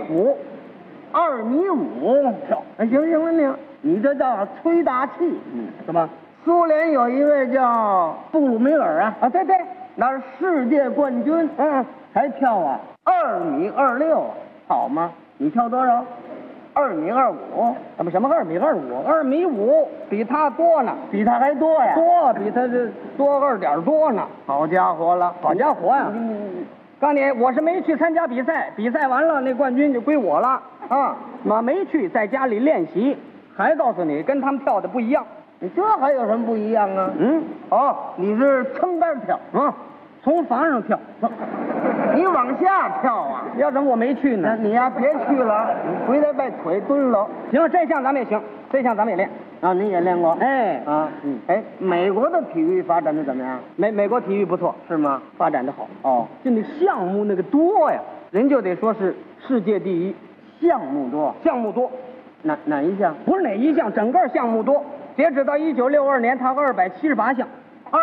2.5米跳。行，你这叫吹大气。 什么？ 苏联有一位叫布鲁梅尔啊， 对， 那是世界冠军。还跳啊2.26米，好吗？你跳多少？2.25米。 怎么什么2.25米？2.5米比他多呢， 比他还多呀？ 多，比他这多2点多呢。 好家伙了， 好家伙呀！告诉你，我是没去参加比赛，比赛完了那冠军就归我了啊！我没去，在家里练习。还告诉你，跟他们跳的不一样。 你这还有什么不一样啊？你是撑杆跳， 从房上跳。 你往下跳啊！ 要怎么我没去呢？ 那你呀别去了，你回来把腿蹲了。 行，这项咱们也行，这项咱们也练。 啊，你也练过？ 哎啊，哎，美国的体育发展的怎么样？ 美国体育不错， 是吗？ 发展的好。 哦， 就那项目那个多呀，人就得说是世界第一。 项目多， 项目多， 哪一项？ 不是哪一项，整个项目多。截止到1962年，它278项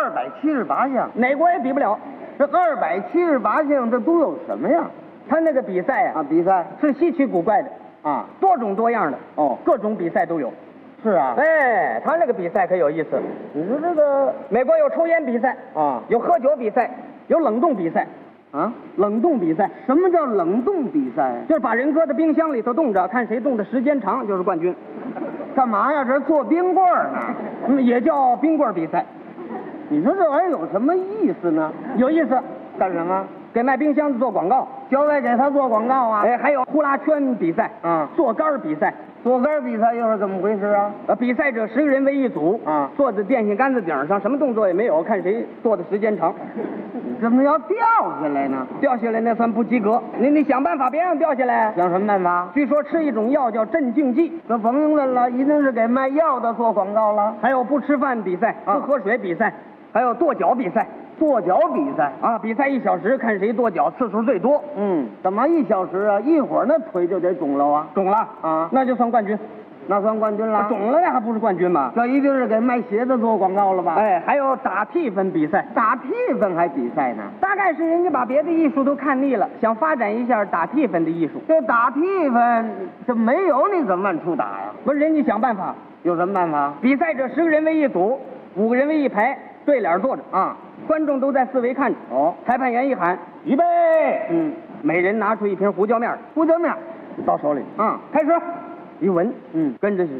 ，278项， 哪国也比不了。 这278项，这都有什么呀？ 他那个比赛呀， 比赛是稀奇古怪的啊， 多种多样的哦， 各种比赛都有。 是啊， 哎，他那个比赛可有意思。 你说这个美国有抽烟比赛啊， 有喝酒比赛，有冷冻比赛。 啊， 冷冻比赛？ 什么叫冷冻比赛？ 就是把人搁在冰箱里头冻着，看谁冻的时间长就是冠军。 干嘛呀？这做冰棍儿呢？也叫冰棍比赛。 你说这玩意儿有什么意思呢？ 有意思， 干什么？ 给卖冰箱子做广告， 就为给他做广告啊？ 哎，还有呼啦圈比赛，做杆比赛。 做杆比赛又是怎么回事啊？ 比赛者10个人为一组啊， 坐在电线杆子顶上，什么动作也没有，看谁坐的时间长。 你怎么要掉下来呢？ 掉下来那算不及格。你想办法别让掉下来。 想什么办法？ 据说吃一种药叫镇静剂。 这甭用问了，一定是给卖药的做广告了。 还有不吃饭比赛，不喝水比赛，还有跺脚比赛。 跺脚比赛啊，比赛1小时，看谁跺脚次数最多。 怎么1小时啊？一会儿那腿就得肿了啊？ 肿了啊， 那就算冠军。 那算冠军了？ 肿了那还不是冠军吗？ 这一定是给卖鞋的做广告了吧？ 哎，还有打替分比赛， 打替分还比赛呢？ 大概是人家把别的艺术都看腻了，想发展一下打替分的艺术。 这打替分这没有你怎么往出打呀？ 不是人家想办法。 有什么办法？ 比赛者10个人为一组，5个人为一排，对脸坐着啊， 观众都在四围看着。 哦， 裁判员一喊预备，每人拿出一瓶胡椒面，到手里，开始，一闻，跟着是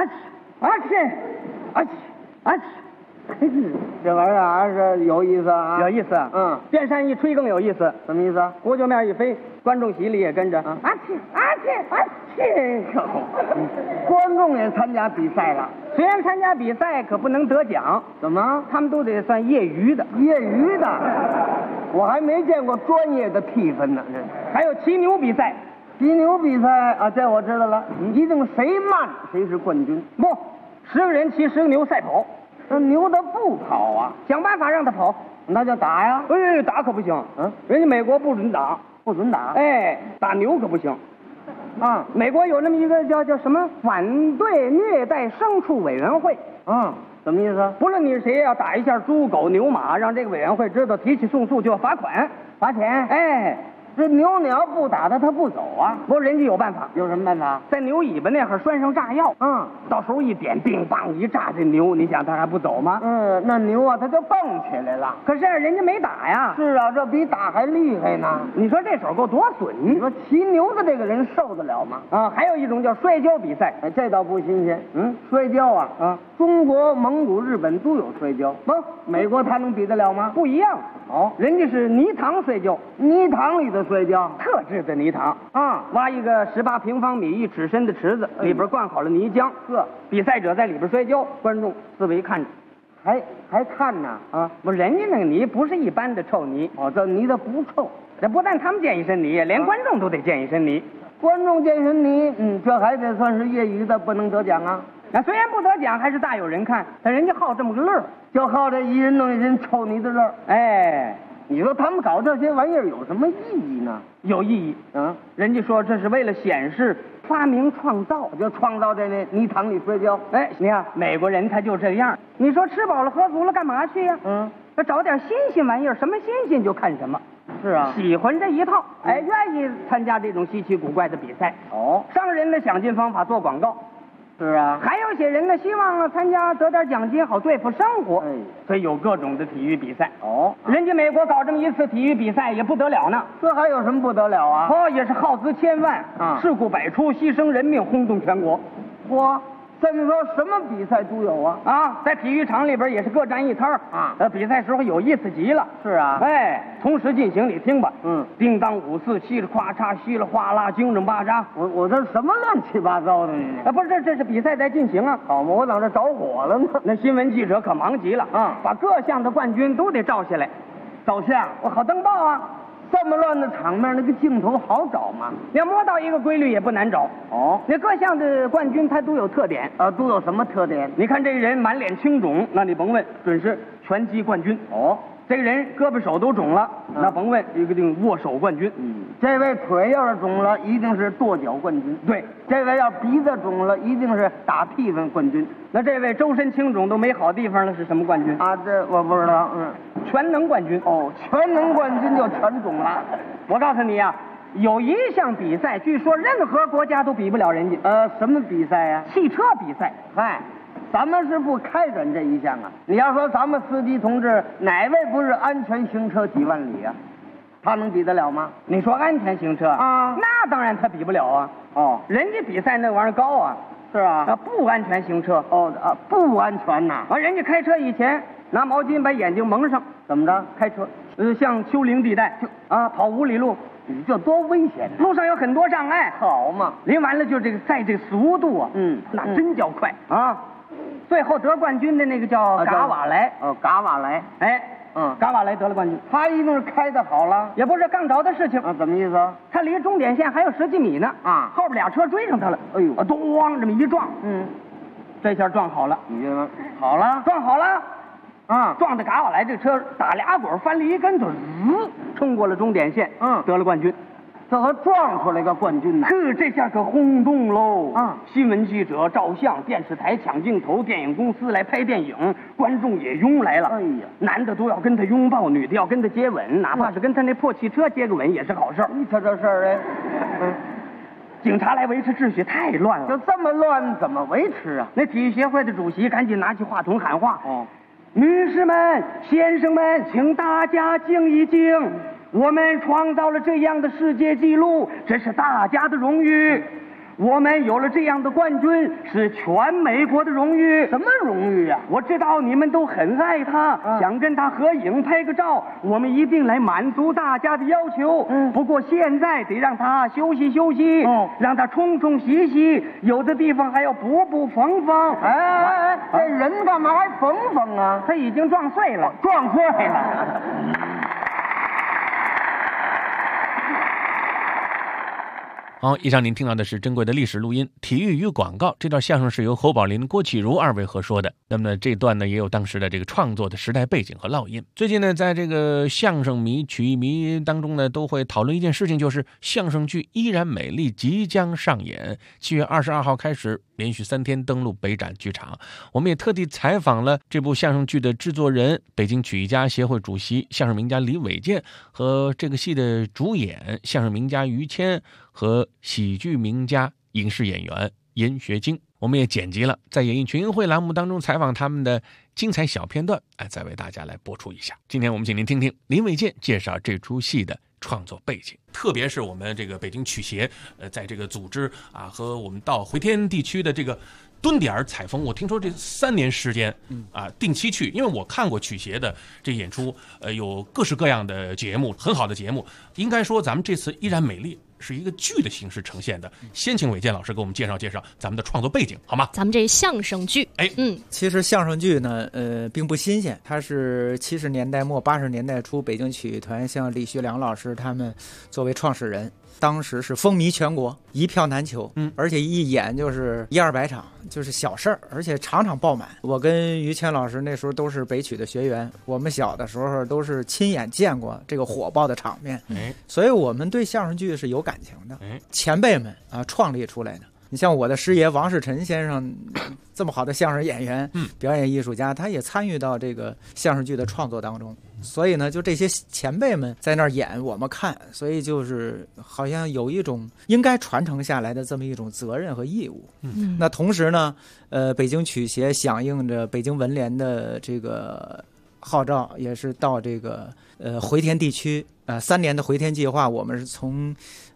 这玩意儿还是有意思啊， 有意思。电扇一吹更有意思， 什么意思？ 胡椒面一飞，观众席里也跟着观众也参加比赛了。 虽然参加比赛，可不能得奖。 怎么？ 他们都得算业余的。 业余的，我还没见过专业的替分呢。 还有骑牛比赛。 骑牛比赛啊，这我知道了。一定谁慢谁是冠军。 不，10个人骑10个牛赛跑。 那牛它不跑啊， 想办法让它跑， 那就打呀。 哎，打可不行。人家美国不准打， 不准打。 哎，打牛可不行。 啊， 美国有那么一个叫什么反对虐待牲畜委员会。 什么意思？ 不论你是谁，要打一下猪狗牛马，让这个委员会知道，提起诉讼就要罚款， 罚钱。 哎， 这牛你要不打它，它不走啊。 不过人家有办法。 有什么办法？ 在牛尾巴那会儿拴上炸药。到时候一点，乒乓一炸，这牛你想它还不走吗？ 那牛啊，它就蹦起来了。 可是人家没打呀。 是啊，这比打还厉害呢。 你说这手够多损？ 你说骑牛的这个人受得了吗？ 还有一种叫摔跤比赛。 哎，这倒不新鲜。摔跤啊，中国、蒙古、日本都有摔跤。 不， 美国他能比得了吗？ 不一样。人家是泥塘摔跤， 泥塘里的摔跤， 特制的泥塘挖一个18平方米1尺深的池子，里边灌好了泥浆。比赛者在里边摔跤，观众四围看着， 还看呢不，人家那个泥不是一般的臭泥。 这泥它不臭， 这不但他们溅一身泥，连观众都得溅一身泥。 观众溅身泥，这还得算是业余的，不能得奖啊。 那虽然不得奖，还是大有人看，但人家好这么个乐儿， 就好这一人弄一人臭泥的乐儿。 哎， 你说他们搞这些玩意儿有什么意义呢？ 有意义。人家说这是为了显示发明创造， 就创造这泥塘里摔跤。 哎，你看美国人他就这样。你说吃饱了喝足了干嘛去呀？他找点新鲜玩意儿，什么新鲜就看什么。 是啊， 喜欢这一套，哎，愿意参加这种稀奇古怪的比赛。商人呢想尽方法做广告。 是啊， 还有些人呢希望参加得点奖金好对付生活，所以有各种的体育比赛。人家美国搞这么一次体育比赛也不得了呢。 这还有什么不得了啊？ 也是耗资千万，事故百出，牺牲人命，轰动全国。 这么说什么比赛都有啊？ 在体育场里边也是各占一摊比赛时候有意思极了。 是啊， 哎，同时进行，你听吧。叮当五四，嘁哩咔嚓，稀里哗啦，精神巴扎。 我这什么乱七八糟的呢？ 不是，这是比赛在进行啊。 好嘛，我等着着火了呢。 那新闻记者可忙极了把各项的冠军都得照下来， 照相， 我好登报啊。 这么乱的场面，那个镜头好找吗？ 要摸到一个规律也不难找。 哦， 那各项的冠军它都有特点。 都有什么特点？ 你看这个人满脸青肿，那你甭问，准是拳击冠军。 哦， 这个人胳膊手都肿了，那甭问，一定握手冠军。 这位腿要是肿了，一定是跺脚冠军。 对， 这位要鼻子肿了，一定是打屁粉冠军。 那这位周身青肿都没好地方了，是什么冠军？ 这我不知道。 全能冠军。 哦，全能冠军就全肿了。 我告诉你啊，有一项比赛，据说任何国家都比不了人家。 什么比赛呀？ 汽车比赛。 嗨，咱们是不开展这一项啊。你要说咱们司机同志哪位不是安全行车几万里啊？他能比得了吗？ 你说安全行车啊， 那当然他比不了啊。 哦， 人家比赛那玩意儿高啊。 是啊。 不安全行车。 不安全呐。 人家开车以前拿毛巾把眼睛蒙上， 怎么着？ 开车，像丘陵地带，跑5里路， 你这多危险！ 路上有很多障碍。 好嘛， 淋完了就这个赛这个速度啊，那真叫快啊！最后得冠军的那个叫嘎瓦莱。 嘎瓦莱。 嘎瓦莱得了冠军。 他一定是开的好了， 也不是刚着的事情怎么意思？ 他离终点线还有10几米呢后边俩车追上他了。 哎呦， 咚这么一撞，这下撞好了。 你觉得好了？ 撞好了。撞的嘎瓦莱这车打俩滚翻了一跟头，冲过了终点线，得了冠军。 这还撞出来个冠军呢！ 这下可轰动喽！新闻记者照相，电视台抢镜头，电影公司来拍电影，观众也拥来了。 哎呀， 男的都要跟他拥抱，女的要跟他接吻，哪怕是跟他那破汽车接个吻也是好事儿。 你瞅这事儿警察来维持秩序太乱了。 就这么乱，怎么维持啊？ 那体育协会的主席赶紧拿起话筒喊话：女士们、先生们，请大家静一静。我们创造了这样的世界纪录，这是大家的荣誉。我们有了这样的冠军，是全美国的荣誉。 什么荣誉啊？ 我知道你们都很爱他，想跟他合影拍个照，我们一定来满足大家的要求。不过现在得让他休息休息，让他冲冲洗洗，有的地方还要补缝缝。 这人干嘛还缝缝啊？ 他已经撞碎了， 撞碎了。 好，以上您听到的是珍贵的历史录音。体育与广告这段相声是由侯宝林、郭启儒二位合说的。那么呢，这段呢也有当时的这个创作的时代背景和烙印。最近呢，在这个相声迷、曲艺迷当中呢，都会讨论一件事情，就是相声剧《依然美丽》即将上演，7月22号开始，连续3天登陆北展剧场。我们也特地采访了这部相声剧的制作人、北京曲艺家协会主席、相声名家李伟健和这个戏的主演相声名家于谦和喜剧名家、影视演员严学晶。我们也剪辑了在演艺群英会栏目当中采访他们的精彩小片段，再为大家来播出一下。今天我们请您听听林伟健介绍这出戏的创作背景，特别是我们这个北京曲协在这个组织和我们到回天地区的这个蹲点采风，我听说这3年时间定期去，因为我看过曲协的这演出，有各式各样的节目，很好的节目。应该说咱们这次依然美丽是一个剧的形式呈现的。先请伟健老师给我们介绍介绍咱们的创作背景好吗？ 咱们这相声剧， 其实相声剧呢，并不新鲜，它是70年代末80年代初北京曲艺团像李学良老师他们作为创始人，当时是风靡全国，一票难求，而且一演就是100-200场，就是小事儿，而且场场爆满。我跟于谦老师那时候都是北曲的学员，我们小的时候都是亲眼见过这个火爆的场面，所以我们对相声剧是有感情的。前辈们创立出来的，你像我的师爷王世臣先生，这么好的相声演员、表演艺术家，他也参与到这个相声剧的创作当中。所以呢，就这些前辈们在那儿演，我们看，所以就是好像有一种应该传承下来的这么一种责任和义务。那同时呢，北京曲协响应着北京文联的这个号召，也是到这个回天地区，3年的回天计划，我们是从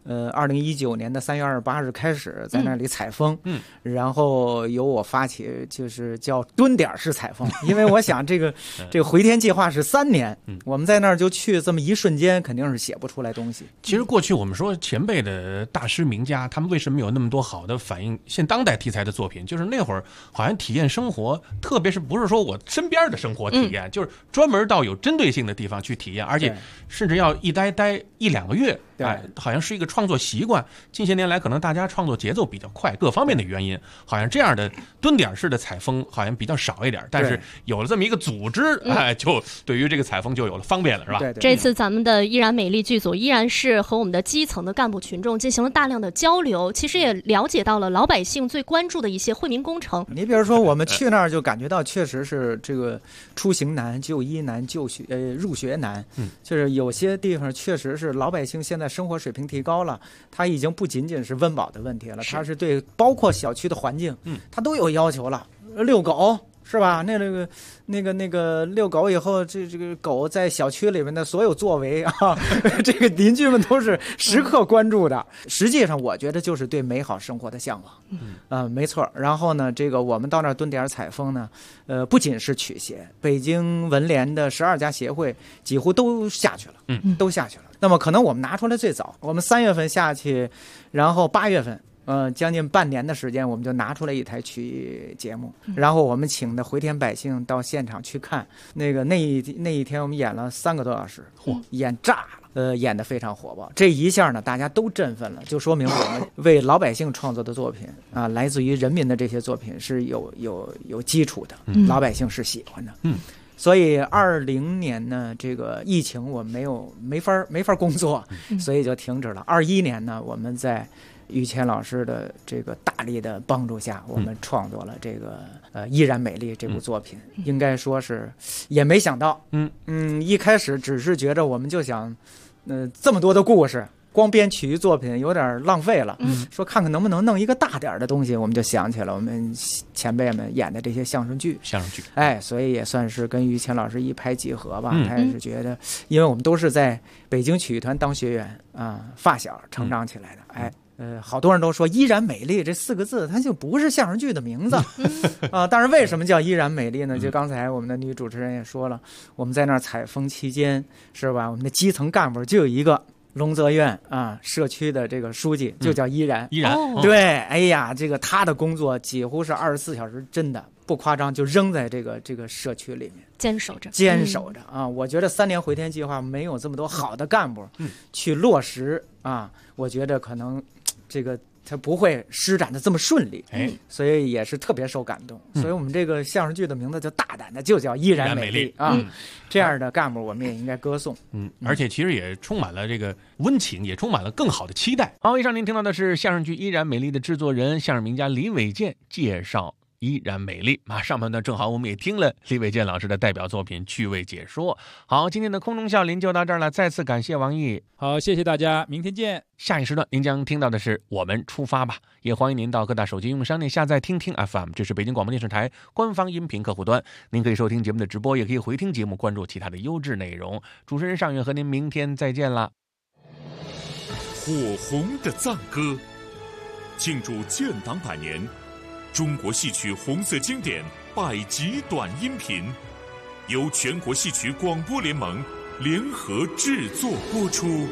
2019年的3月28日开始在那里采风，然后由我发起，就是叫蹲点式采风，因为我想这个回天计划是3年，我们在那儿就去这么一瞬间，肯定是写不出来东西。 其实过去我们说前辈的大师名家，他们为什么有那么多好的反映现当代题材的作品？就是那会儿好像体验生活，特别是不是说我身边的生活体验，就是专门到有针对性的地方去体验，而且甚至要一待1-2个月。好像是一个创作习惯。近些年来，可能大家创作节奏比较快，各方面的原因，好像这样的蹲点式的采风好像比较少一点。但是有了这么一个组织，就对于这个采风就有了方便了，是吧？ 对。这次咱们的依然美丽剧组依然是和我们的基层的干部群众进行了大量的交流，其实也了解到了老百姓最关注的一些惠民工程。 你比如说，我们去那儿就感觉到，确实是这个出行难、就医难、入学难，就是有些地方确实是老百姓现在生活水平提高了，他已经不仅仅是温饱的问题了，他是对包括小区的环境，他都有要求了。遛狗是吧？那个遛狗以后，这个狗在小区里面的所有作为啊，这个邻居们都是时刻关注的。实际上，我觉得就是对美好生活的向往。没错。然后呢，这个我们到那儿蹲点采风呢，不仅是曲协，北京文联的12家协会几乎都下去了，都下去了。那么可能我们拿出来最早，我们3月份下去，然后8月份。将近半年的时间，我们就拿出来一台曲艺节目，然后我们请的回天百姓到现场去看。那一天我们演了3个多小时，演炸了，演得非常火爆。这一下呢，大家都振奋了，就说明我们为老百姓创作的作品啊，来自于人民的这些作品是有基础的，老百姓是喜欢的。所以20年呢，这个疫情我们没法工作，所以就停止了。21年呢，我们在于谦老师的这个大力的帮助下，我们创作了这个依然美丽这部作品。应该说是也没想到，一开始只是觉着我们就想，这么多的故事，光编曲艺作品有点浪费了，说看看能不能弄一个大点的东西，我们就想起了我们前辈们演的这些相声剧，所以也算是跟于谦老师一拍即合吧。他也是觉得，因为我们都是在北京曲艺团当学员啊，发小成长起来的，好多人都说依然美丽这4个字它就不是相声剧的名字但是为什么叫依然美丽呢？就刚才我们的女主持人也说了，我们在那儿采风期间是吧，我们的基层干部就有一个龙泽院啊，社区的这个书记就叫依然，对，哎呀，这个他的工作几乎是24小时，真的不夸张，就扔在这个社区里面坚守着啊！我觉得3年回天计划没有这么多好的干部去落实啊，我觉得可能这个它不会施展的这么顺利，所以也是特别受感动。所以我们这个相声剧的名字就大胆的就叫依然美丽啊，这样的干部我们也应该歌颂。 而且其实也充满了这个温情，也充满了更好的期待。好，以上您听到的是相声剧《依然美丽》的制作人相声名家李伟健介绍依然美丽。上半段正好我们也听了李伟健老师的代表作品趣味解说。好，今天的空中笑林就到这儿了，再次感谢王毅。 好，谢谢大家，明天见。 下一时段您将听到的是我们出发吧，也欢迎您到各大手机应用商店下载听听 FM， 这是北京广播电视台官方音频客户端，您可以收听节目的直播，也可以回听节目，关注其他的优质内容。主持人尚远和您明天再见了。 火红的赞歌，庆祝建党100年，中国戏曲红色经典100集短音频，由全国戏曲广播联盟联合制作播出。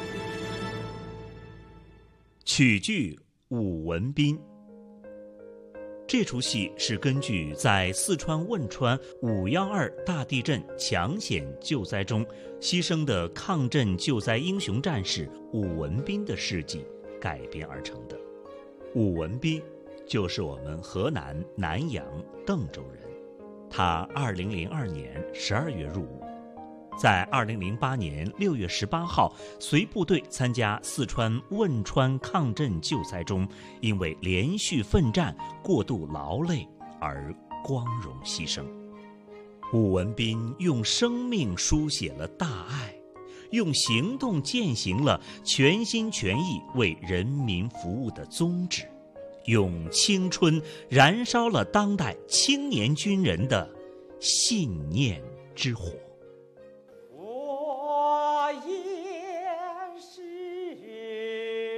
曲剧《武文斌》，这出戏是根据在四川汶川5.12大地震抢险救灾中牺牲的抗震救灾英雄战士武文斌的事迹改编而成的。武文斌就是我们河南南阳邓州人，他2002年12月入伍，在2008年6月18号随部队参加四川汶川抗震救灾中，因为连续奋战过度劳累而光荣牺牲。武文斌用生命书写了大爱，用行动践行了全心全意为人民服务的宗旨，用青春燃烧了当代青年军人的信念之火。 我也是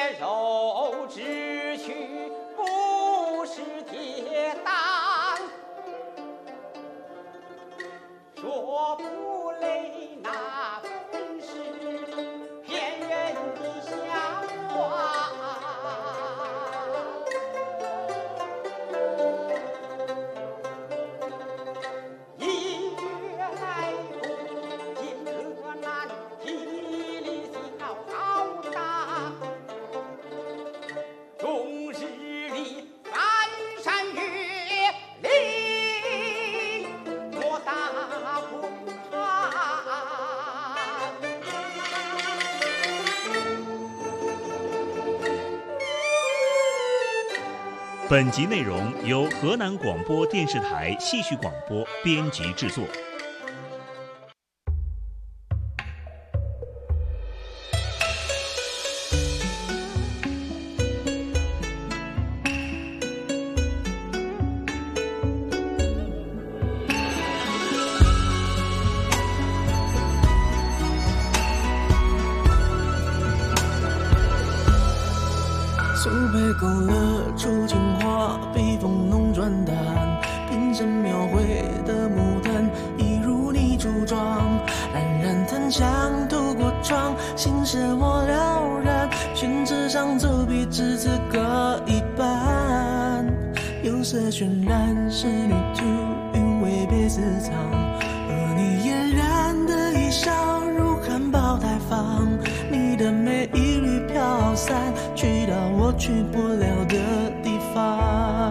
肉之躯不是铁蛋，说不累那本是骗人的笑话。一月来不进河南，体力消耗大，终日里翻山越岭，莫大不本集内容由河南广播电视台戏曲广播编辑制作。 苏北勾勒出情画，笔锋浓转淡，平生描绘的牡丹，一如你梳妆，冉冉檀香透过窗，心事我了然，宣纸上走笔只字各一半，有色渲染仕女图，韵味别私藏，而你嫣然的一笑如含苞待放，你的美一缕飘散，去到我去不了的地方。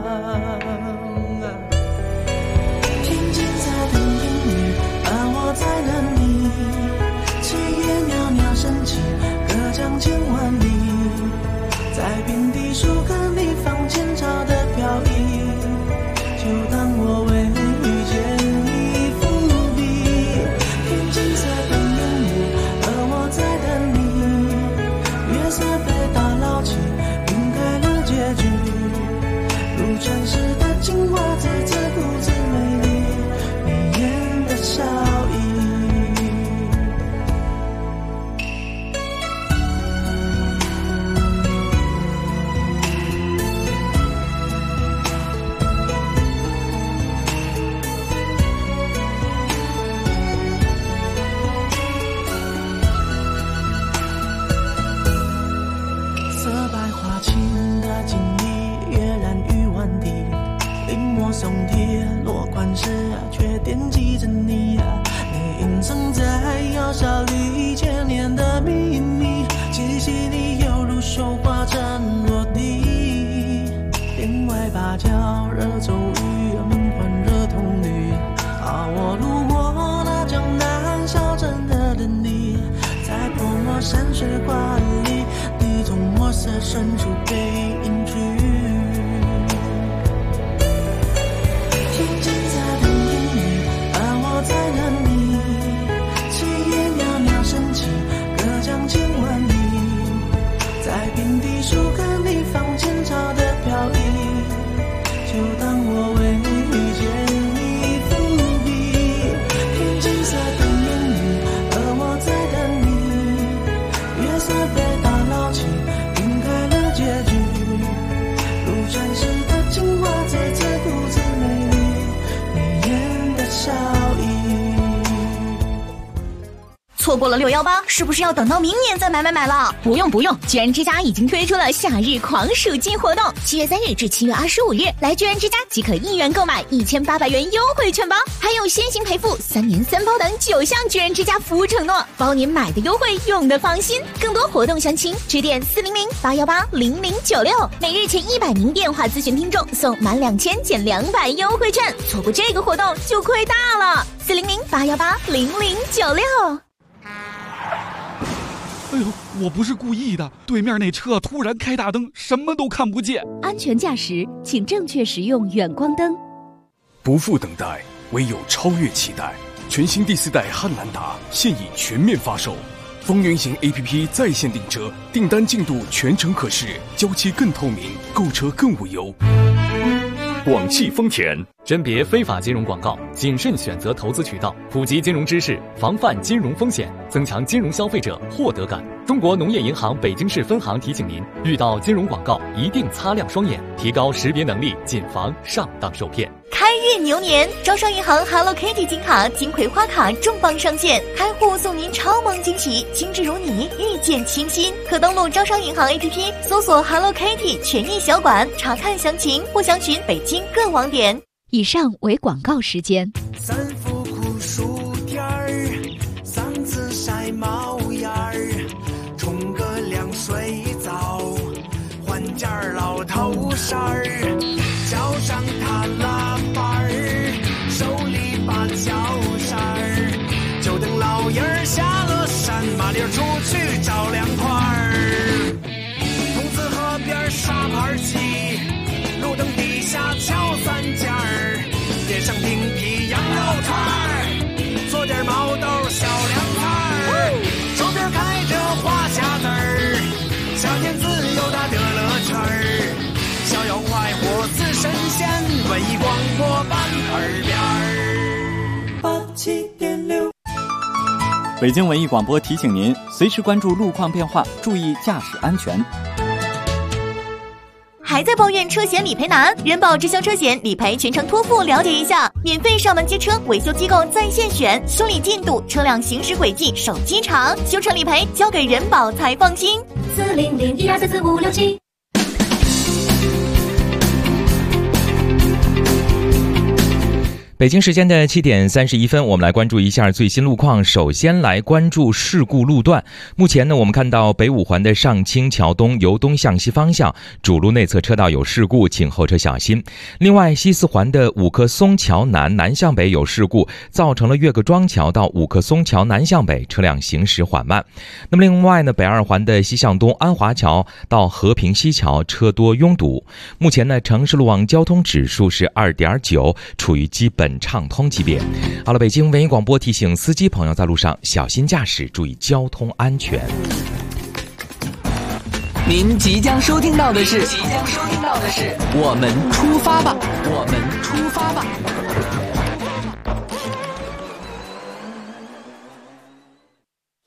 天金色的烟雨，而我在哪里？七叶袅袅升起，隔江千万里，在遍地树根里放前朝的飘逸，就当我为遇见你伏笔。天金色的烟雨，而我在等你，月色被打捞起，晕开了结局，如传世的青花瓷，自顾自美丽，你眼的笑意。色白花青的锦衣，跃然于万地，临摹松铁落款时，却惦记着你啊。你隐藏在窑烧里千年的秘密，气息里犹如绣花针落地，帘外芭蕉惹骤雨，门环惹铜绿。啊，我路过那江南小镇的等你，在泼墨山水画里，你从墨色深处被隐去。天金色的烟雨，而我在哪里？七叶袅袅升起，隔江千万里，在遍地树根里放前朝的飘逸，就当我为遇见你伏笔。天金色的烟雨，而我在等你，月色被打捞起，晕开了结局，如传世的青花瓷，自顾自美丽，你眼的笑意。 错过了618，是不是要等到明年再买了？不用，居然之家已经推出了夏日狂暑季活动，7月3日至7月25日，来居然之家即可1元购买1800元优惠券包，还有先行赔付、3年3包等9项居然之家服务承诺，包您买的优惠，用的放心。更多活动详情，致电400-818-0096，每日前100名电话咨询听众送满2000减200优惠券，错过这个活动就亏大了。400-818-0096。 哎呦，我不是故意的，对面那车突然开大灯，什么都看不见。 安全驾驶，请正确使用远光灯。 不负等待，唯有超越期待。全新第4代汉兰达现已全面发售，风云行 APP 在线订车，订单进度全程可视，交期更透明，购车更无忧。 广汽丰田。 甄别非法金融广告，谨慎选择投资渠道，普及金融知识，防范金融风险，增强金融消费者获得感。中国农业银行北京市分行提醒您，遇到金融广告一定擦亮双眼，提高识别能力，谨防上当受骗。 开运牛年，招商银行 Hello Kitty 金卡、金葵花卡重磅上线，开户送您超萌惊喜，精致如你，遇见清新。可登录招商银行 APP 搜索 Hello Kitty 权益小馆，查看详情或详询北京各网点。 以上为广告时间。 三伏苦暑天儿，嗓子晒冒烟儿，冲个凉水澡，换件老头衫儿，脚上踏拉板儿，手里把脚扇儿，就等老爷儿下了山，麻溜出去找凉快儿。筒子河边沙盘棋，路灯底下敲三尖儿，点上冰皮羊肉串儿，做点毛豆小凉菜儿，手边开着花匣子儿，夏天自由大的乐趣儿，逍遥快活似神仙，文艺广播伴耳边儿。87.6。 北京文艺广播提醒您，随时关注路况变化，注意驾驶安全。 还在抱怨车险理赔难？人保直销车险理赔全程托付，了解一下，免费上门接车，维修机构在线选，修理进度、车辆行驶轨迹手机查，修车理赔交给人保才放心。40012444567。 北京时间的7点31分，我们来关注一下最新路况。首先来关注事故路段。目前呢，我们看到北五环的上清桥东由东向西方向主路内侧车道有事故，请后车小心。另外，西四环的五棵松桥南南向北有事故，造成了岳各庄桥到五棵松桥南向北车辆行驶缓慢。那么另外呢，北二环的西向东安华桥到和平西桥车多拥堵。目前呢，城市路网交通指数是2.9，处于基本畅通级别。好了，北京文艺广播提醒司机朋友在路上小心驾驶，注意交通安全。 您即将收听到的是我们出发吧，我们出发吧。